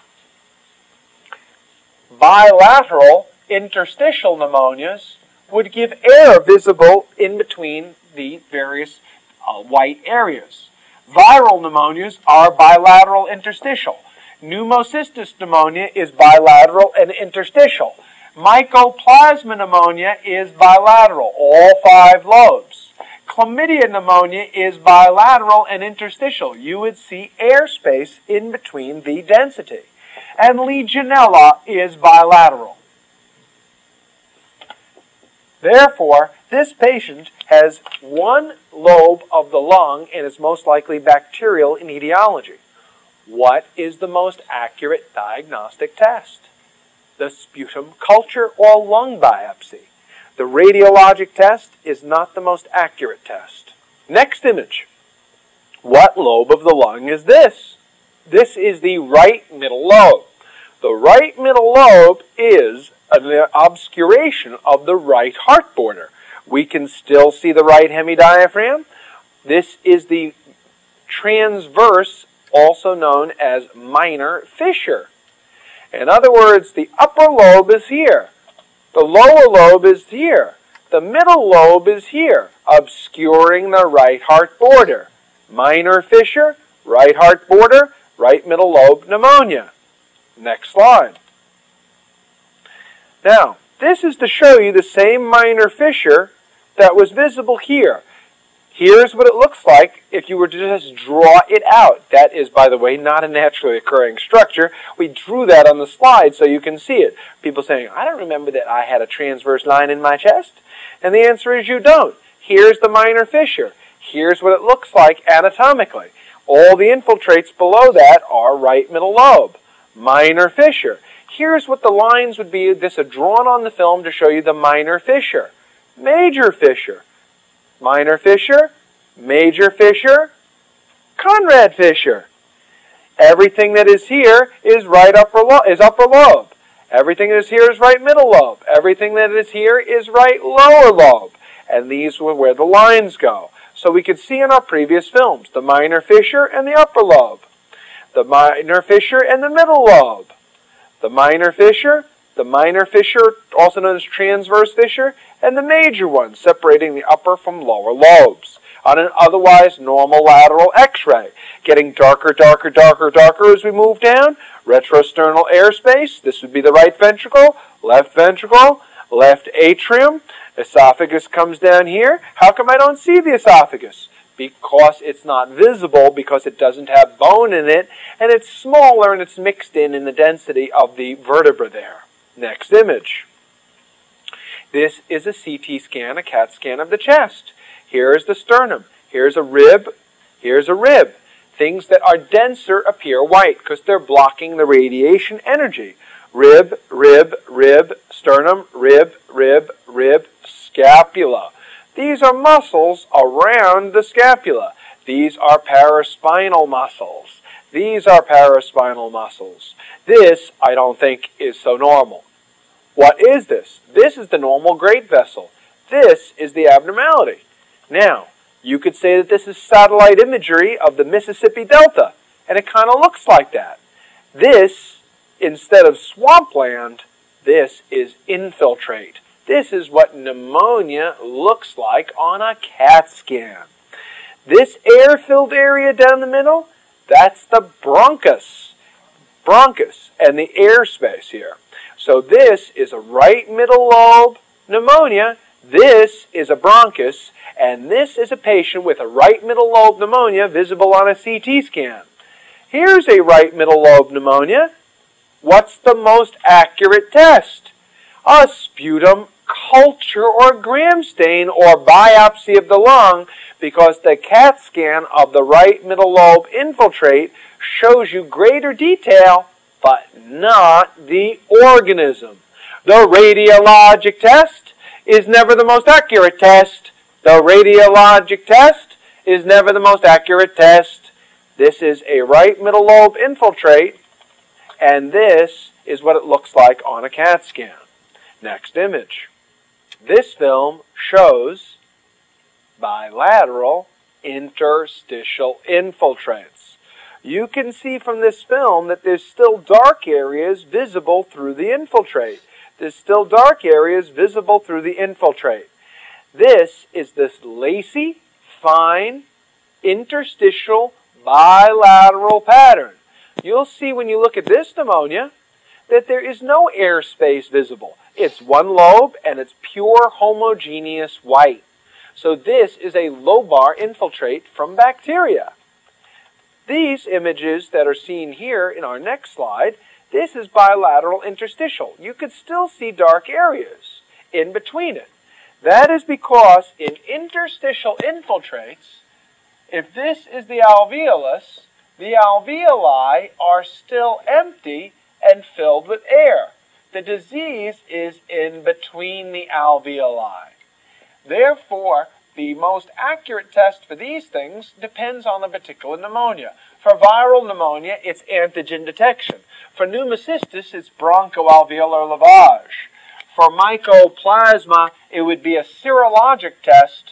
Bilateral interstitial pneumonias would give air visible in between the various white areas. Viral pneumonias are bilateral interstitial. Pneumocystis pneumonia is bilateral and interstitial. Mycoplasma pneumonia is bilateral, all 5 lobes. Chlamydia pneumonia is bilateral and interstitial. You would see airspace in between the density. And Legionella is bilateral. Therefore, this patient has 1 lobe of the lung and is most likely bacterial in etiology. What is the most accurate diagnostic test? The sputum culture or lung biopsy. The radiologic test is not the most accurate test. Next image. What lobe of the lung is this? This is the right middle lobe. The right middle lobe is an obscuration of the right heart border. We can still see the right hemidiaphragm. This is the transverse, also known as minor fissure. In other words, the upper lobe is here. The lower lobe is here. The middle lobe is here, obscuring the right heart border. Minor fissure, right heart border, right middle lobe pneumonia. Next slide. Now, this is to show you the same minor fissure that was visible here. Here's what it looks like if you were to just draw it out. That is, by the way, not a naturally occurring structure. We drew that on the slide so you can see it. People saying, I don't remember that I had a transverse line in my chest. And the answer is you don't. Here's the minor fissure. Here's what it looks like anatomically. All the infiltrates below that are right middle lobe. Minor fissure. Here's what the lines would be. This is drawn on the film to show you the minor fissure. Major fissure. Minor fissure, major fissure, Conrad fissure. Everything that is here is upper lobe. Everything that is here is right middle lobe. Everything that is here is right lower lobe. And these were where the lines go. So we could see in our previous films the minor fissure and the upper lobe, the minor fissure and the middle lobe, the minor fissure, also known as transverse fissure, and the major one, separating the upper from lower lobes, on an otherwise normal lateral x-ray. Getting darker as we move down. Retrosternal airspace, this would be the right ventricle, left atrium. Esophagus comes down here. How come I don't see the esophagus? Because it's not visible, because it doesn't have bone in it, and it's smaller and it's mixed in the density of the vertebra there. Next image. This is a CT scan, a CAT scan of the chest. Here is the sternum. Here's a rib. Here's a rib. Things that are denser appear white because they're blocking the radiation energy. Rib, sternum, rib, scapula. These are muscles around the scapula. These are paraspinal muscles. These are paraspinal muscles. This, I don't think, is so normal. What is this? This is the normal great vessel. This is the abnormality. Now, you could say that this is satellite imagery of the Mississippi Delta, and it kind of looks like that. This, instead of swampland, this is infiltrate. This is what pneumonia looks like on a CAT scan. This air-filled area down the middle, that's the bronchus. Bronchus and the airspace here. So this is a right middle lobe pneumonia. This is a bronchus, and this is a patient with a right middle lobe pneumonia visible on a CT scan. Here's a right middle lobe pneumonia. What's the most accurate test? A sputum culture or gram stain or biopsy of the lung, because the CAT scan of the right middle lobe infiltrate shows you greater detail, but not the organism. The radiologic test is never the most accurate test. The radiologic test is never the most accurate test. This is a right middle lobe infiltrate, and this is what it looks like on a CAT scan. Next image. This film shows bilateral interstitial infiltrates. You can see from this film that there's still dark areas visible through the infiltrate. There's still dark areas visible through the infiltrate. This is this lacy, fine, interstitial, bilateral pattern. You'll see when you look at this pneumonia that there is no airspace visible. It's one lobe and it's pure homogeneous white. So this is a lobar infiltrate from bacteria. These images that are seen here in our next slide, this is bilateral interstitial. You could still see dark areas in between it. That is because in interstitial infiltrates, if this is the alveolus, the alveoli are still empty and filled with air. The disease is in between the alveoli. Therefore, the most accurate test for these things depends on the particular pneumonia. For viral pneumonia, it's antigen detection. For pneumocystis, it's bronchoalveolar lavage. For mycoplasma, it would be a serologic test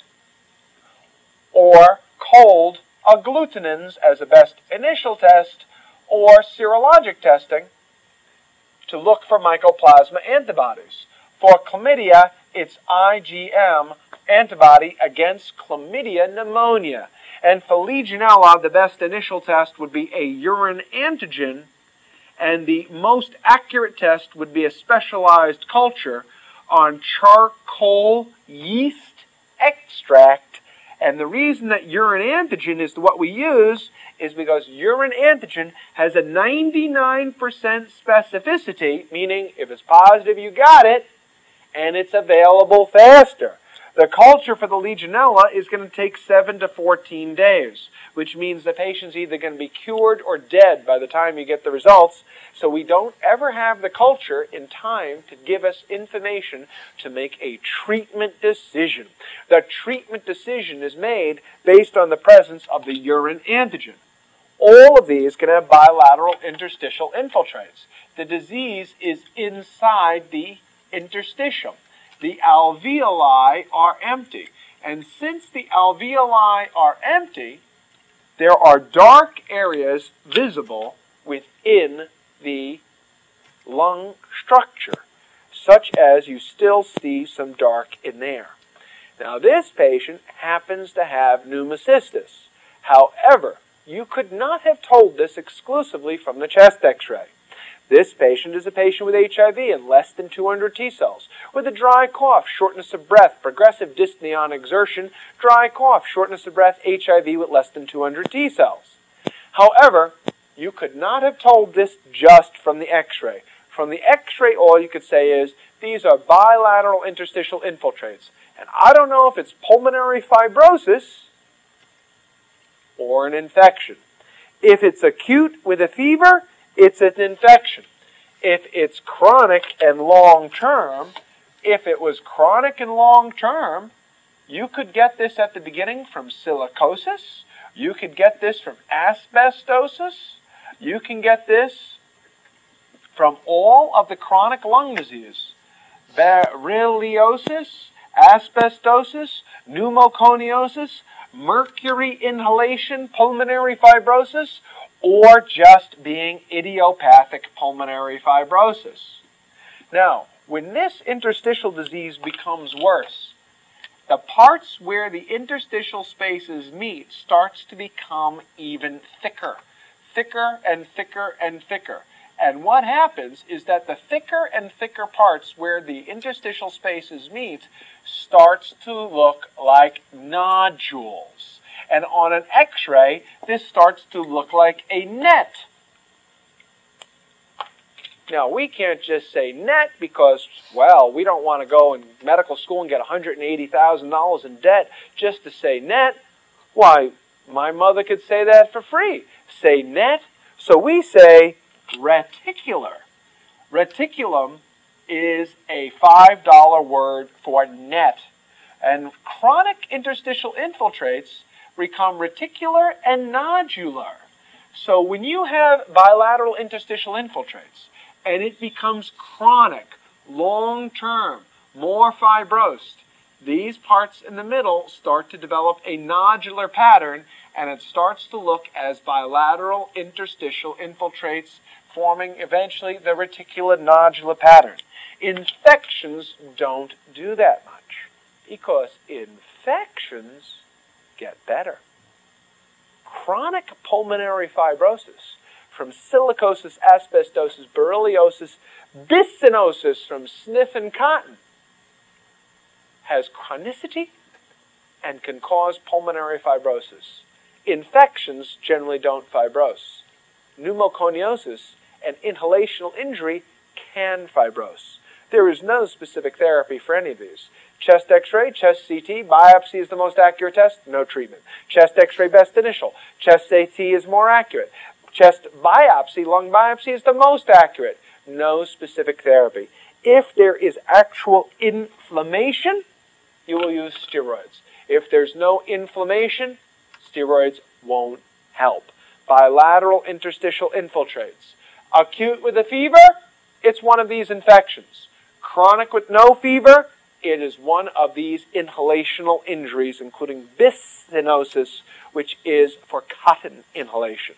or cold agglutinins as a best initial test or serologic testing to look for mycoplasma antibodies. For chlamydia, it's IgM antibody against chlamydia pneumonia. And for Legionella, the best initial test would be a urine antigen, and the most accurate test would be a specialized culture on charcoal yeast extract. And the reason that urine antigen is what we use is because urine antigen has a 99% specificity, meaning if it's positive, you got it, and it's available faster. The culture for the Legionella is going to take 7 to 14 days, which means the patient's either going to be cured or dead by the time you get the results, so we don't ever have the culture in time to give us information to make a treatment decision. The treatment decision is made based on the presence of the urine antigen. All of these can have bilateral interstitial infiltrates. The disease is inside the interstitium. The alveoli are empty. And since the alveoli are empty, there are dark areas visible within the lung structure, such as you still see some dark in there. Now, this patient happens to have pneumocystis. However, you could not have told this exclusively from the chest x-ray. This patient is a patient with HIV and less than 200 T cells, with a dry cough, shortness of breath, progressive dyspnea on exertion, dry cough, shortness of breath, HIV with less than 200 T cells. However, you could not have told this just from the x-ray. From the x-ray, all you could say is, these are bilateral interstitial infiltrates. And I don't know if it's pulmonary fibrosis or an infection. If it's acute with a fever, it's an infection. If it's chronic and long-term, if it was chronic and long-term, you could get this at the beginning from silicosis. You could get this from asbestosis. You can get this from all of the chronic lung disease. Berylliosis, asbestosis, pneumoconiosis, mercury inhalation, pulmonary fibrosis, or just being idiopathic pulmonary fibrosis. Now, when this interstitial disease becomes worse, the parts where the interstitial spaces meet starts to become even thicker. Thicker and thicker and thicker. And what happens is that the thicker and thicker parts where the interstitial spaces meet starts to look like nodules. And on an x-ray, this starts to look like a net. Now, we can't just say net because, well, we don't want to go in medical school and get $180,000 in debt just to say net. Why, my mother could say that for free. Say net. So we say reticular. Reticulum is a $5 word for net. And chronic interstitial infiltrates become reticular and nodular. So when you have bilateral interstitial infiltrates and it becomes chronic, long-term, more fibrosed, these parts in the middle start to develop a nodular pattern, and it starts to look as bilateral interstitial infiltrates, forming eventually the reticular nodular pattern. Infections don't do that much because infections get better. Chronic pulmonary fibrosis from silicosis, asbestosis, berylliosis, byssinosis from sniffing cotton has chronicity and can cause pulmonary fibrosis. Infections generally don't fibrose. Pneumoconiosis and inhalational injury can fibrose. There is no specific therapy for any of these. Chest x-ray, chest CT, biopsy is the most accurate test, no treatment. Chest x-ray, best initial. Chest CT is more accurate. Chest biopsy, lung biopsy is the most accurate, no specific therapy. If there is actual inflammation, you will use steroids. If there's no inflammation, steroids won't help. Bilateral interstitial infiltrates. Acute with a fever, it's one of these infections. Chronic with no fever, it is one of these inhalational injuries, including byssinosis, which is for cotton inhalation.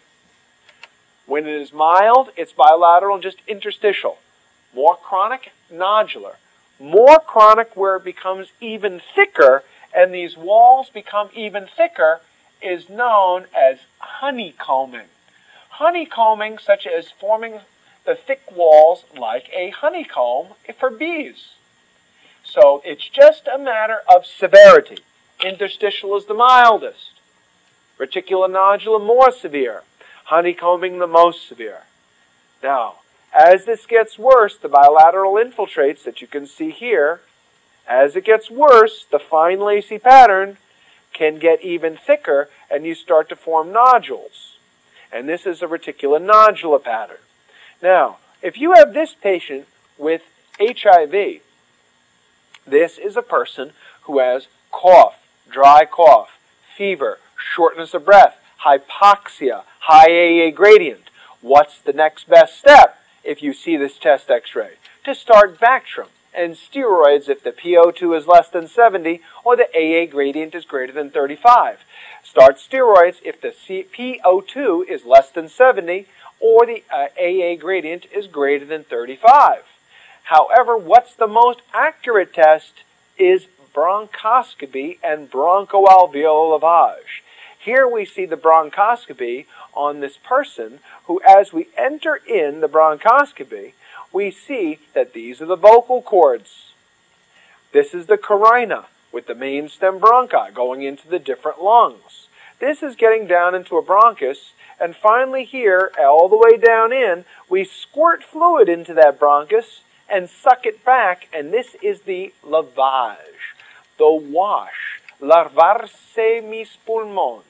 When it is mild, it's bilateral and just interstitial. More chronic, nodular. More chronic where it becomes even thicker, and these walls become even thicker, is known as honeycombing. Honeycombing, such as forming the thick walls like a honeycomb for bees. So it's just a matter of severity. Interstitial is the mildest. Reticulonodular more severe. Honeycombing the most severe. Now, as this gets worse, the bilateral infiltrates that you can see here, as it gets worse, the fine lacy pattern can get even thicker and you start to form nodules. And this is a reticulonodular pattern. Now, if you have this patient with HIV, this is a person who has cough, dry cough, fever, shortness of breath, hypoxia, high AA gradient. What's the next best step if you see this chest x-ray? To start Bactrim and steroids if the PO2 is less than 70 or the AA gradient is greater than 35. Start steroids if the PO2 is less than 70 or the AA gradient is greater than 35. However, what's the most accurate test is bronchoscopy and bronchoalveolar lavage. Here we see the bronchoscopy on this person who, as we enter in the bronchoscopy, we see that these are the vocal cords. This is the carina with the main stem bronchi going into the different lungs. This is getting down into a bronchus, and finally here, all the way down in, we squirt fluid into that bronchus and suck it back, and this is the lavage, the wash, lavarse mis pulmons,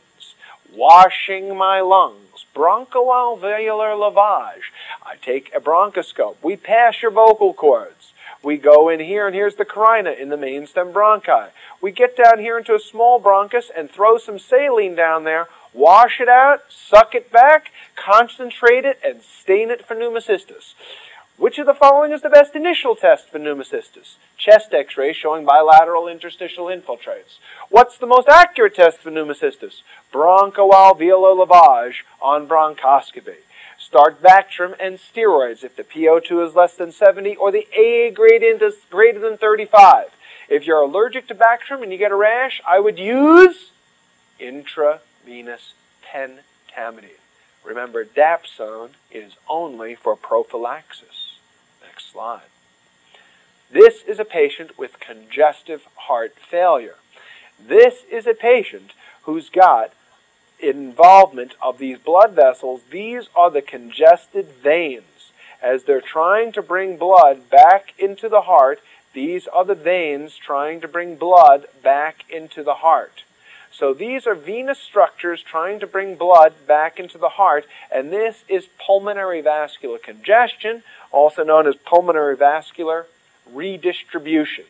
washing my lungs, bronchoalveolar lavage. I take a bronchoscope. We pass your vocal cords. We go in here, and here's the carina in the main stem bronchi. We get down here into a small bronchus and throw some saline down there, wash it out, suck it back, concentrate it, and stain it for pneumocystis. Which of the following is the best initial test for pneumocystis? Chest x-ray showing bilateral interstitial infiltrates. What's the most accurate test for pneumocystis? Bronchoalveolar lavage on bronchoscopy. Start Bactrim and steroids if the PO2 is less than 70 or the AA gradient is greater than 35. If you're allergic to Bactrim and you get a rash, I would use intravenous pentamidine. Remember, Dapsone is only for prophylaxis. Next slide. This is a patient with congestive heart failure. This is a patient who's got involvement of these blood vessels. These are the congested veins. As they're trying to bring blood back into the heart, these are the veins trying to bring blood back into the heart. So these are venous structures trying to bring blood back into the heart, and this is pulmonary vascular congestion, also known as pulmonary vascular redistribution.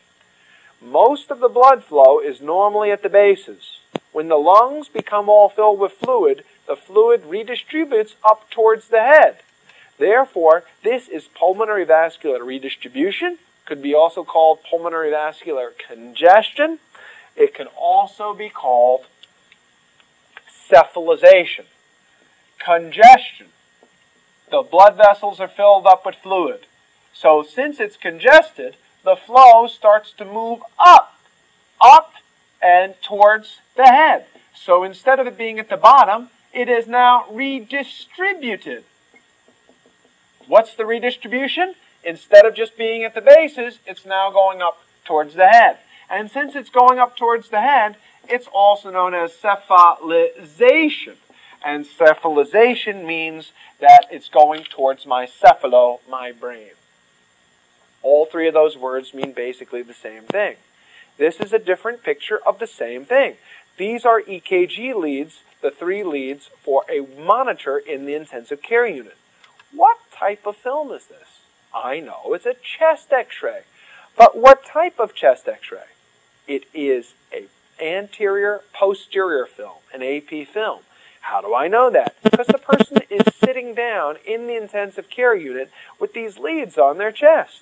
Most of the blood flow is normally at the bases. When the lungs become all filled with fluid, the fluid redistributes up towards the head. Therefore, this is pulmonary vascular redistribution, could be also called pulmonary vascular congestion. It can also be called cephalization. Congestion. The blood vessels are filled up with fluid. So since it's congested, the flow starts to move up and towards the head. So instead of it being at the bottom, it is now redistributed. What's the redistribution? Instead of just being at the bases, it's now going up towards the head. And since it's going up towards the head, it's also known as cephalization. And cephalization means that it's going towards my cephalo, my brain. All three of those words mean basically the same thing. This is a different picture of the same thing. These are EKG leads, the three leads for a monitor in the intensive care unit. What type of film is this? I know it's a chest x-ray. But what type of chest x-ray? It is an anterior-posterior film, an AP film. How do I know that? Because the person is sitting down in the intensive care unit with these leads on their chest.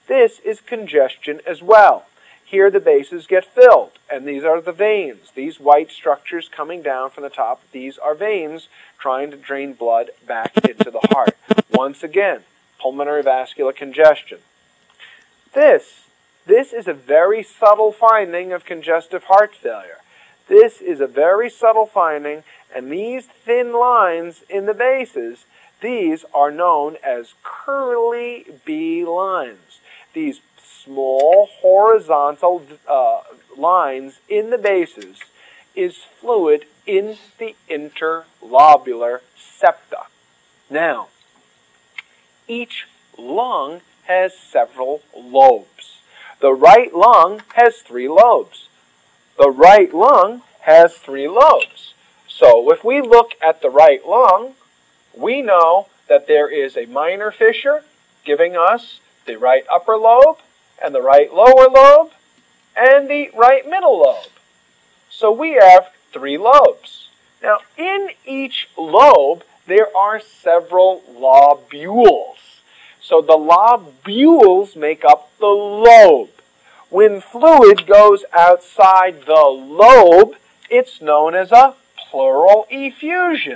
This is congestion as well. Here the bases get filled, and these are the veins. These white structures coming down from the top, these are veins trying to drain blood back into the heart. Once again, pulmonary vascular congestion. This is a very subtle finding of congestive heart failure. This is a very subtle finding, and these thin lines in the bases, these are known as curly B lines. These small horizontal lines in the bases is fluid in the interlobular septa. Now, each lung has several lobes. The right lung has 3 lobes. The right lung has 3 lobes. So if we look at the right lung, we know that there is a minor fissure giving us the right upper lobe, and the right lower lobe, and the right middle lobe. So we have 3 lobes. Now, in each lobe, there are several lobules. So the lobules make up the lobe. When fluid goes outside the lobe, it's known as a pleural effusion.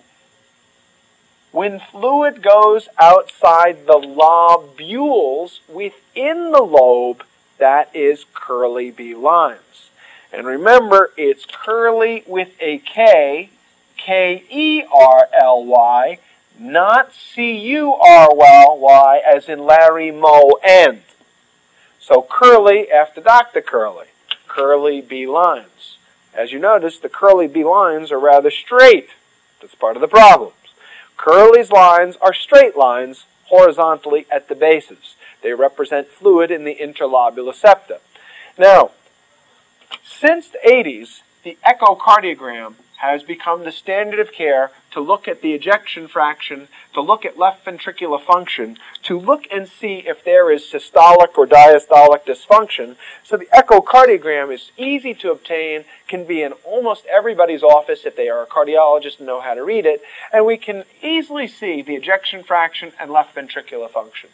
When fluid goes outside the lobules within the lobe, that is curly B lines. And remember, it's curly with a K, K-E-R-L-Y, not C-U-R-Y, as in Larry Moe End. So curly after Dr. Curly, curly B lines. As you notice, the curly B lines are rather straight. That's part of the problem. Curly's lines are straight lines horizontally at the bases. They represent fluid in the interlobular septa. Now, since the 80s, the echocardiogram has become the standard of care to look at the ejection fraction, to look at left ventricular function, to look and see if there is systolic or diastolic dysfunction. So the echocardiogram is easy to obtain, can be in almost everybody's office if they are a cardiologist and know how to read it, and we can easily see the ejection fraction and left ventricular function.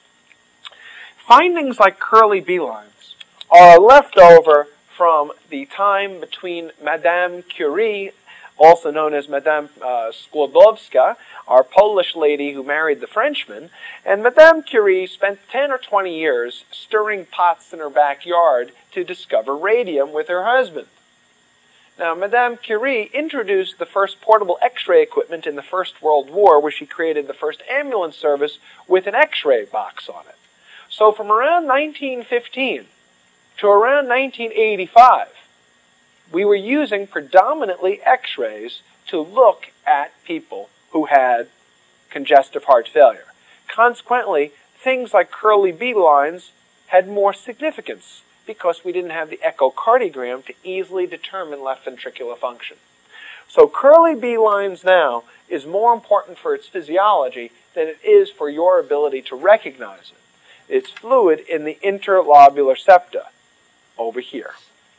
Findings like curly B lines are left over from the time between Madame Curie, also known as Madame Skłodowska, our Polish lady who married the Frenchman, and Madame Curie spent 10 or 20 years stirring pots in her backyard to discover radium with her husband. Now, Madame Curie introduced the first portable X-ray equipment in the First World War, where she created the first ambulance service with an X-ray box on it. So from around 1915 to around 1985, we were using predominantly X-rays to look at people who had congestive heart failure. Consequently, things like curly B lines had more significance because we didn't have the echocardiogram to easily determine left ventricular function. So curly B lines now is more important for its physiology than it is for your ability to recognize it. It's fluid in the interlobular septa over here.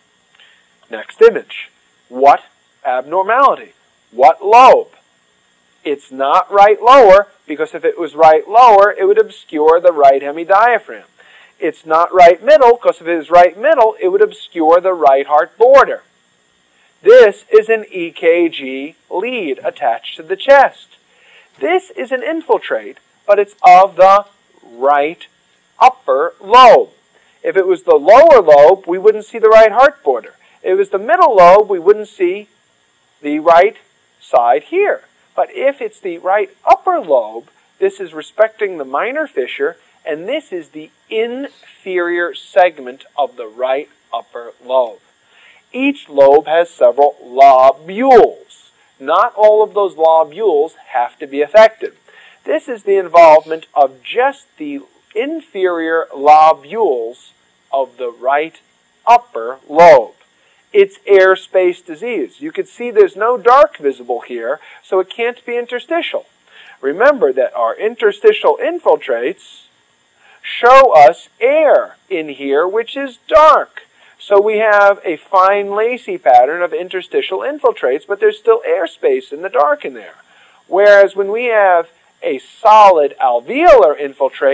Next image. What abnormality? What lobe? It's not right lower, because if it was right lower, it would obscure the right hemidiaphragm. It's not right middle, because if it was right middle, it would obscure the right heart border. This is an EKG lead attached to the chest. This is an infiltrate, but it's of the right upper lobe. If it was the lower lobe, we wouldn't see the right heart border. If it was the middle lobe, we wouldn't see the right side here. But if it's the right upper lobe, this is respecting the minor fissure, and this is the inferior segment of the right upper lobe. Each lobe has several lobules. Not all of those lobules have to be affected. This is the involvement of just the inferior lobules of the right upper lobe. It's airspace disease. You can see there's no dark visible here, so it can't be interstitial. Remember that our interstitial infiltrates show us air in here, which is dark. So we have a fine lacy pattern of interstitial infiltrates, but there's still airspace in the dark in there. Whereas when we have a solid alveolar infiltrate,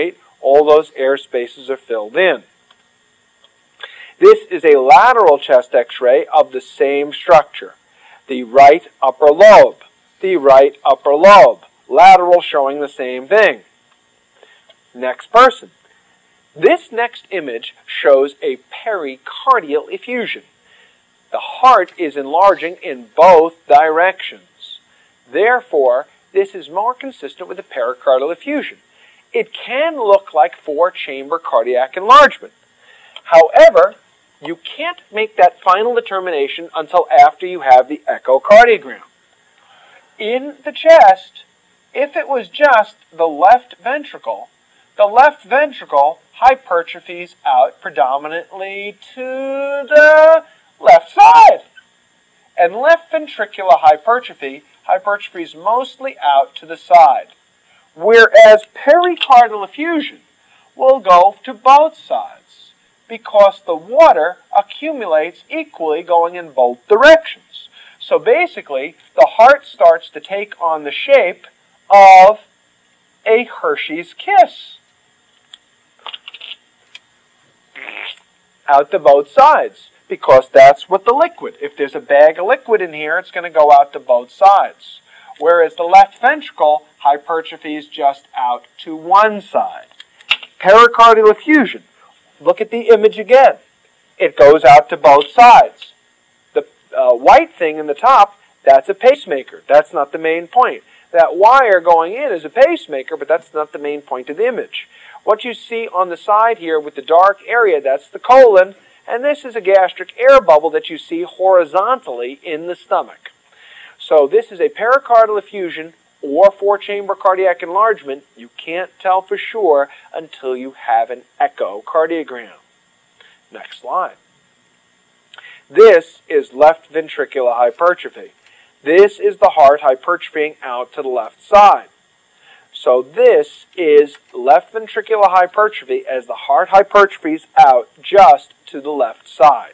All those air spaces are filled in. This is a lateral chest X-ray of the same structure. The right upper lobe. The right upper lobe. Lateral showing the same thing. Next person. This next image shows a pericardial effusion. The heart is enlarging in both directions. Therefore, this is more consistent with a pericardial effusion. It can look like four-chamber cardiac enlargement. However, you can't make that final determination until after you have the echocardiogram. In the chest, if it was just the left ventricle hypertrophies out predominantly to the left side. And left ventricular hypertrophies mostly out to the side. Whereas pericardial effusion will go to both sides because the water accumulates equally going in both directions. So basically, the heart starts to take on the shape of a Hershey's Kiss. Out to both sides, because that's what the liquid. If there's a bag of liquid in here, it's going to go out to both sides. Whereas the left ventricle hypertrophy is just out to one side. Pericardial effusion. Look at the image again. It goes out to both sides. The white thing in the top, that's a pacemaker. That's not the main point. That wire going in is a pacemaker, but that's not the main point of the image. What you see on the side here with the dark area, that's the colon, and this is a gastric air bubble that you see horizontally in the stomach. So this is a pericardial effusion or four-chamber cardiac enlargement. You can't tell for sure until you have an echocardiogram. Next slide. This is left ventricular hypertrophy. This is the heart hypertrophying out to the left side. So this is left ventricular hypertrophy as the heart hypertrophies out just to the left side.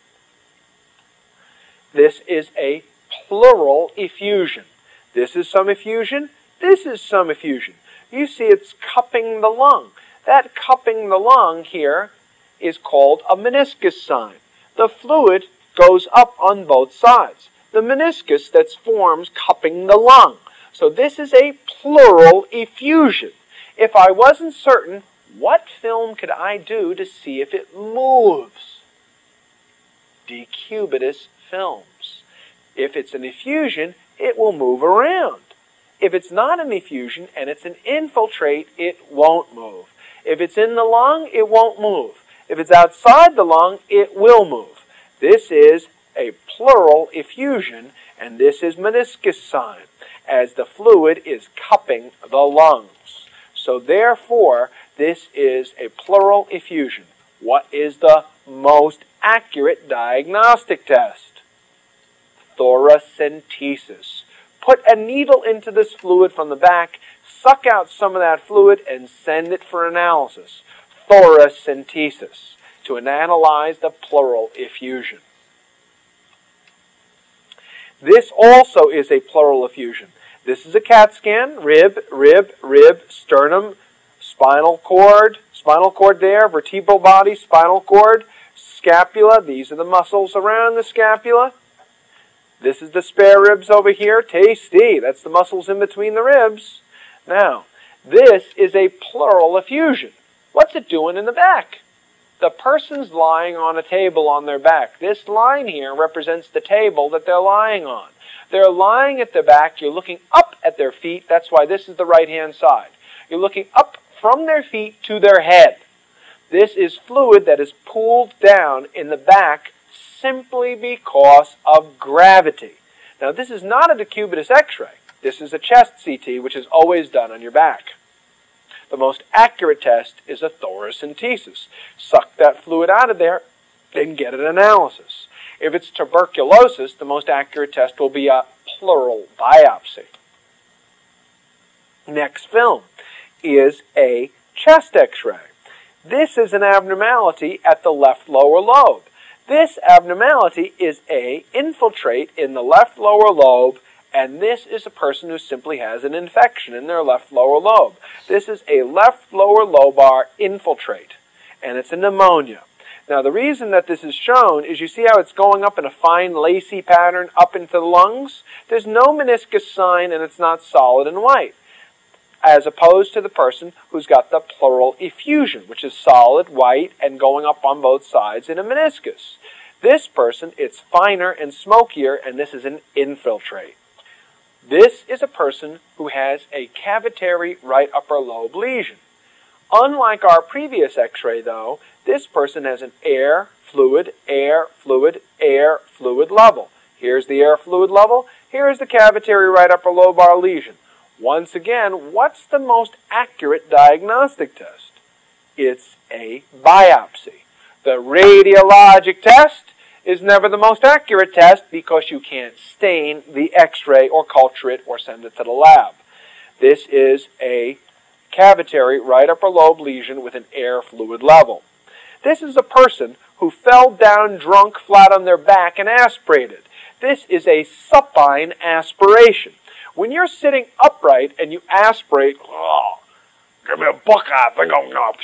This is a pleural effusion. This is some effusion. This is some effusion. You see it's cupping the lung. That cupping the lung here is called a meniscus sign. The fluid goes up on both sides. The meniscus that forms cupping the lung. So this is a pleural effusion. If I wasn't certain, what film could I do to see if it moves? Decubitus films. If it's an effusion, it will move around. If it's not an effusion and it's an infiltrate, it won't move. If it's in the lung, it won't move. If it's outside the lung, it will move. This is a pleural effusion, and this is meniscus sign, as the fluid is cupping the lungs. So therefore, this is a pleural effusion. What is the most accurate diagnostic test? Thoracentesis. Put a needle into this fluid from the back, suck out some of that fluid, and send it for analysis. Thoracentesis, to analyze the pleural effusion. This also is a pleural effusion. This is a CAT scan, rib, sternum, spinal cord there, vertebral body, spinal cord, scapula. These are the muscles around the scapula. This is the spare ribs over here. Tasty. That's the muscles in between the ribs. Now, this is a pleural effusion. What's it doing in the back? The person's lying on a table on their back. This line here represents the table that they're lying on. They're lying at their back. You're looking up at their feet. That's why this is the right-hand side. You're looking up from their feet to their head. This is fluid that is pooled down in the back simply because of gravity. Now, this is not a decubitus X-ray. This is a chest CT, which is always done on your back. The most accurate test is a thoracentesis. Suck that fluid out of there, then get an analysis. If it's tuberculosis, the most accurate test will be a pleural biopsy. Next film is a chest X-ray. This is an abnormality at the left lower lobe. This abnormality is a infiltrate in the left lower lobe And this is a person who simply has an infection in their left lower lobe. This is a left lower lobar infiltrate, and it's a pneumonia. Now, the reason that this is shown is you see how it's going up in a fine lacy pattern up into the lungs? There's no meniscus sign, and it's not solid and white, as opposed to the person who's got the pleural effusion, which is solid, white, and going up on both sides in a meniscus. This person, it's finer and smokier, and this is an infiltrate. This is a person who has a cavitary right upper lobe lesion. Unlike our previous x-ray, though, this person has an air, fluid, air, fluid, air, fluid level. Here's the air fluid level. Here's the cavitary right upper lobar lesion. Once again, what's the most accurate diagnostic test? It's a biopsy. The radiologic test is never the most accurate test because you can't stain the x-ray or culture it or send it to the lab. This is a cavitary right upper lobe lesion with an air fluid level. This is a person who fell down drunk flat on their back and aspirated. This is a supine aspiration. When you're sitting upright and you aspirate, oh, give me a buckeye, I think I'm going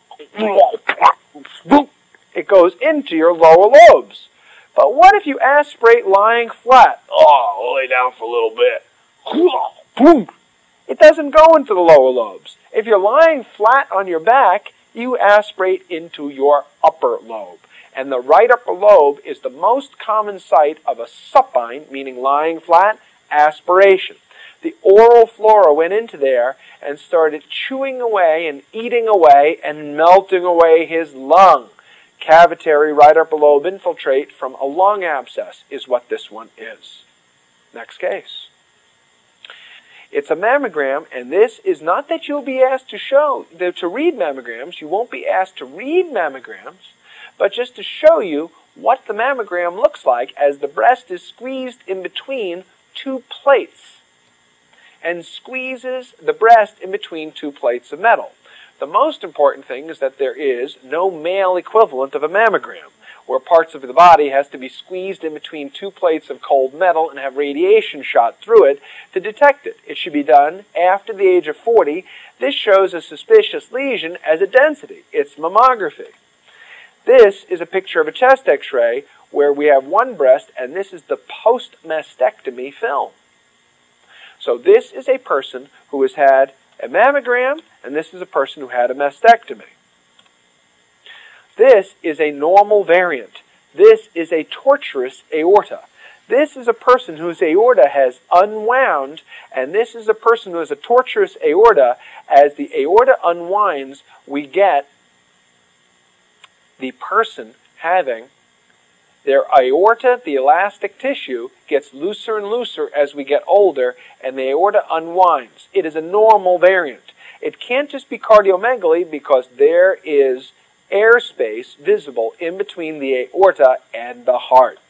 to puke. It goes into your lower lobes. But what if you aspirate lying flat? Oh, I'll lay down for a little bit. It doesn't go into the lower lobes. If you're lying flat on your back, you aspirate into your upper lobe. And the right upper lobe is the most common site of a supine, meaning lying flat, aspiration. The oral flora went into there and started chewing away and eating away and melting away his lung. Cavitary right upper lobe infiltrate from a lung abscess is what this one is. Next case. It's a mammogram, and this is not that you'll be asked to read mammograms. You won't be asked to read mammograms, but just to show you what the mammogram looks like as the breast is squeezed in between two plates and squeezes the breast in between two plates of metal. The most important thing is that there is no male equivalent of a mammogram, where parts of the body has to be squeezed in between two plates of cold metal and have radiation shot through it to detect it. It should be done after the age of 40. This shows a suspicious lesion as a density. It's mammography. This is a picture of a chest x-ray where we have one breast, and this is the post-mastectomy film. So this is a person who has had a mammogram, and this is a person who had a mastectomy. This is a normal variant. This is a tortuous aorta. This is a person whose aorta has unwound, and this is a person who has a tortuous aorta. As the aorta unwinds, we get the person having their aorta, the elastic tissue, gets looser and looser as we get older, and the aorta unwinds. It is a normal variant. It can't just be cardiomegaly because there is airspace visible in between the aorta and the heart.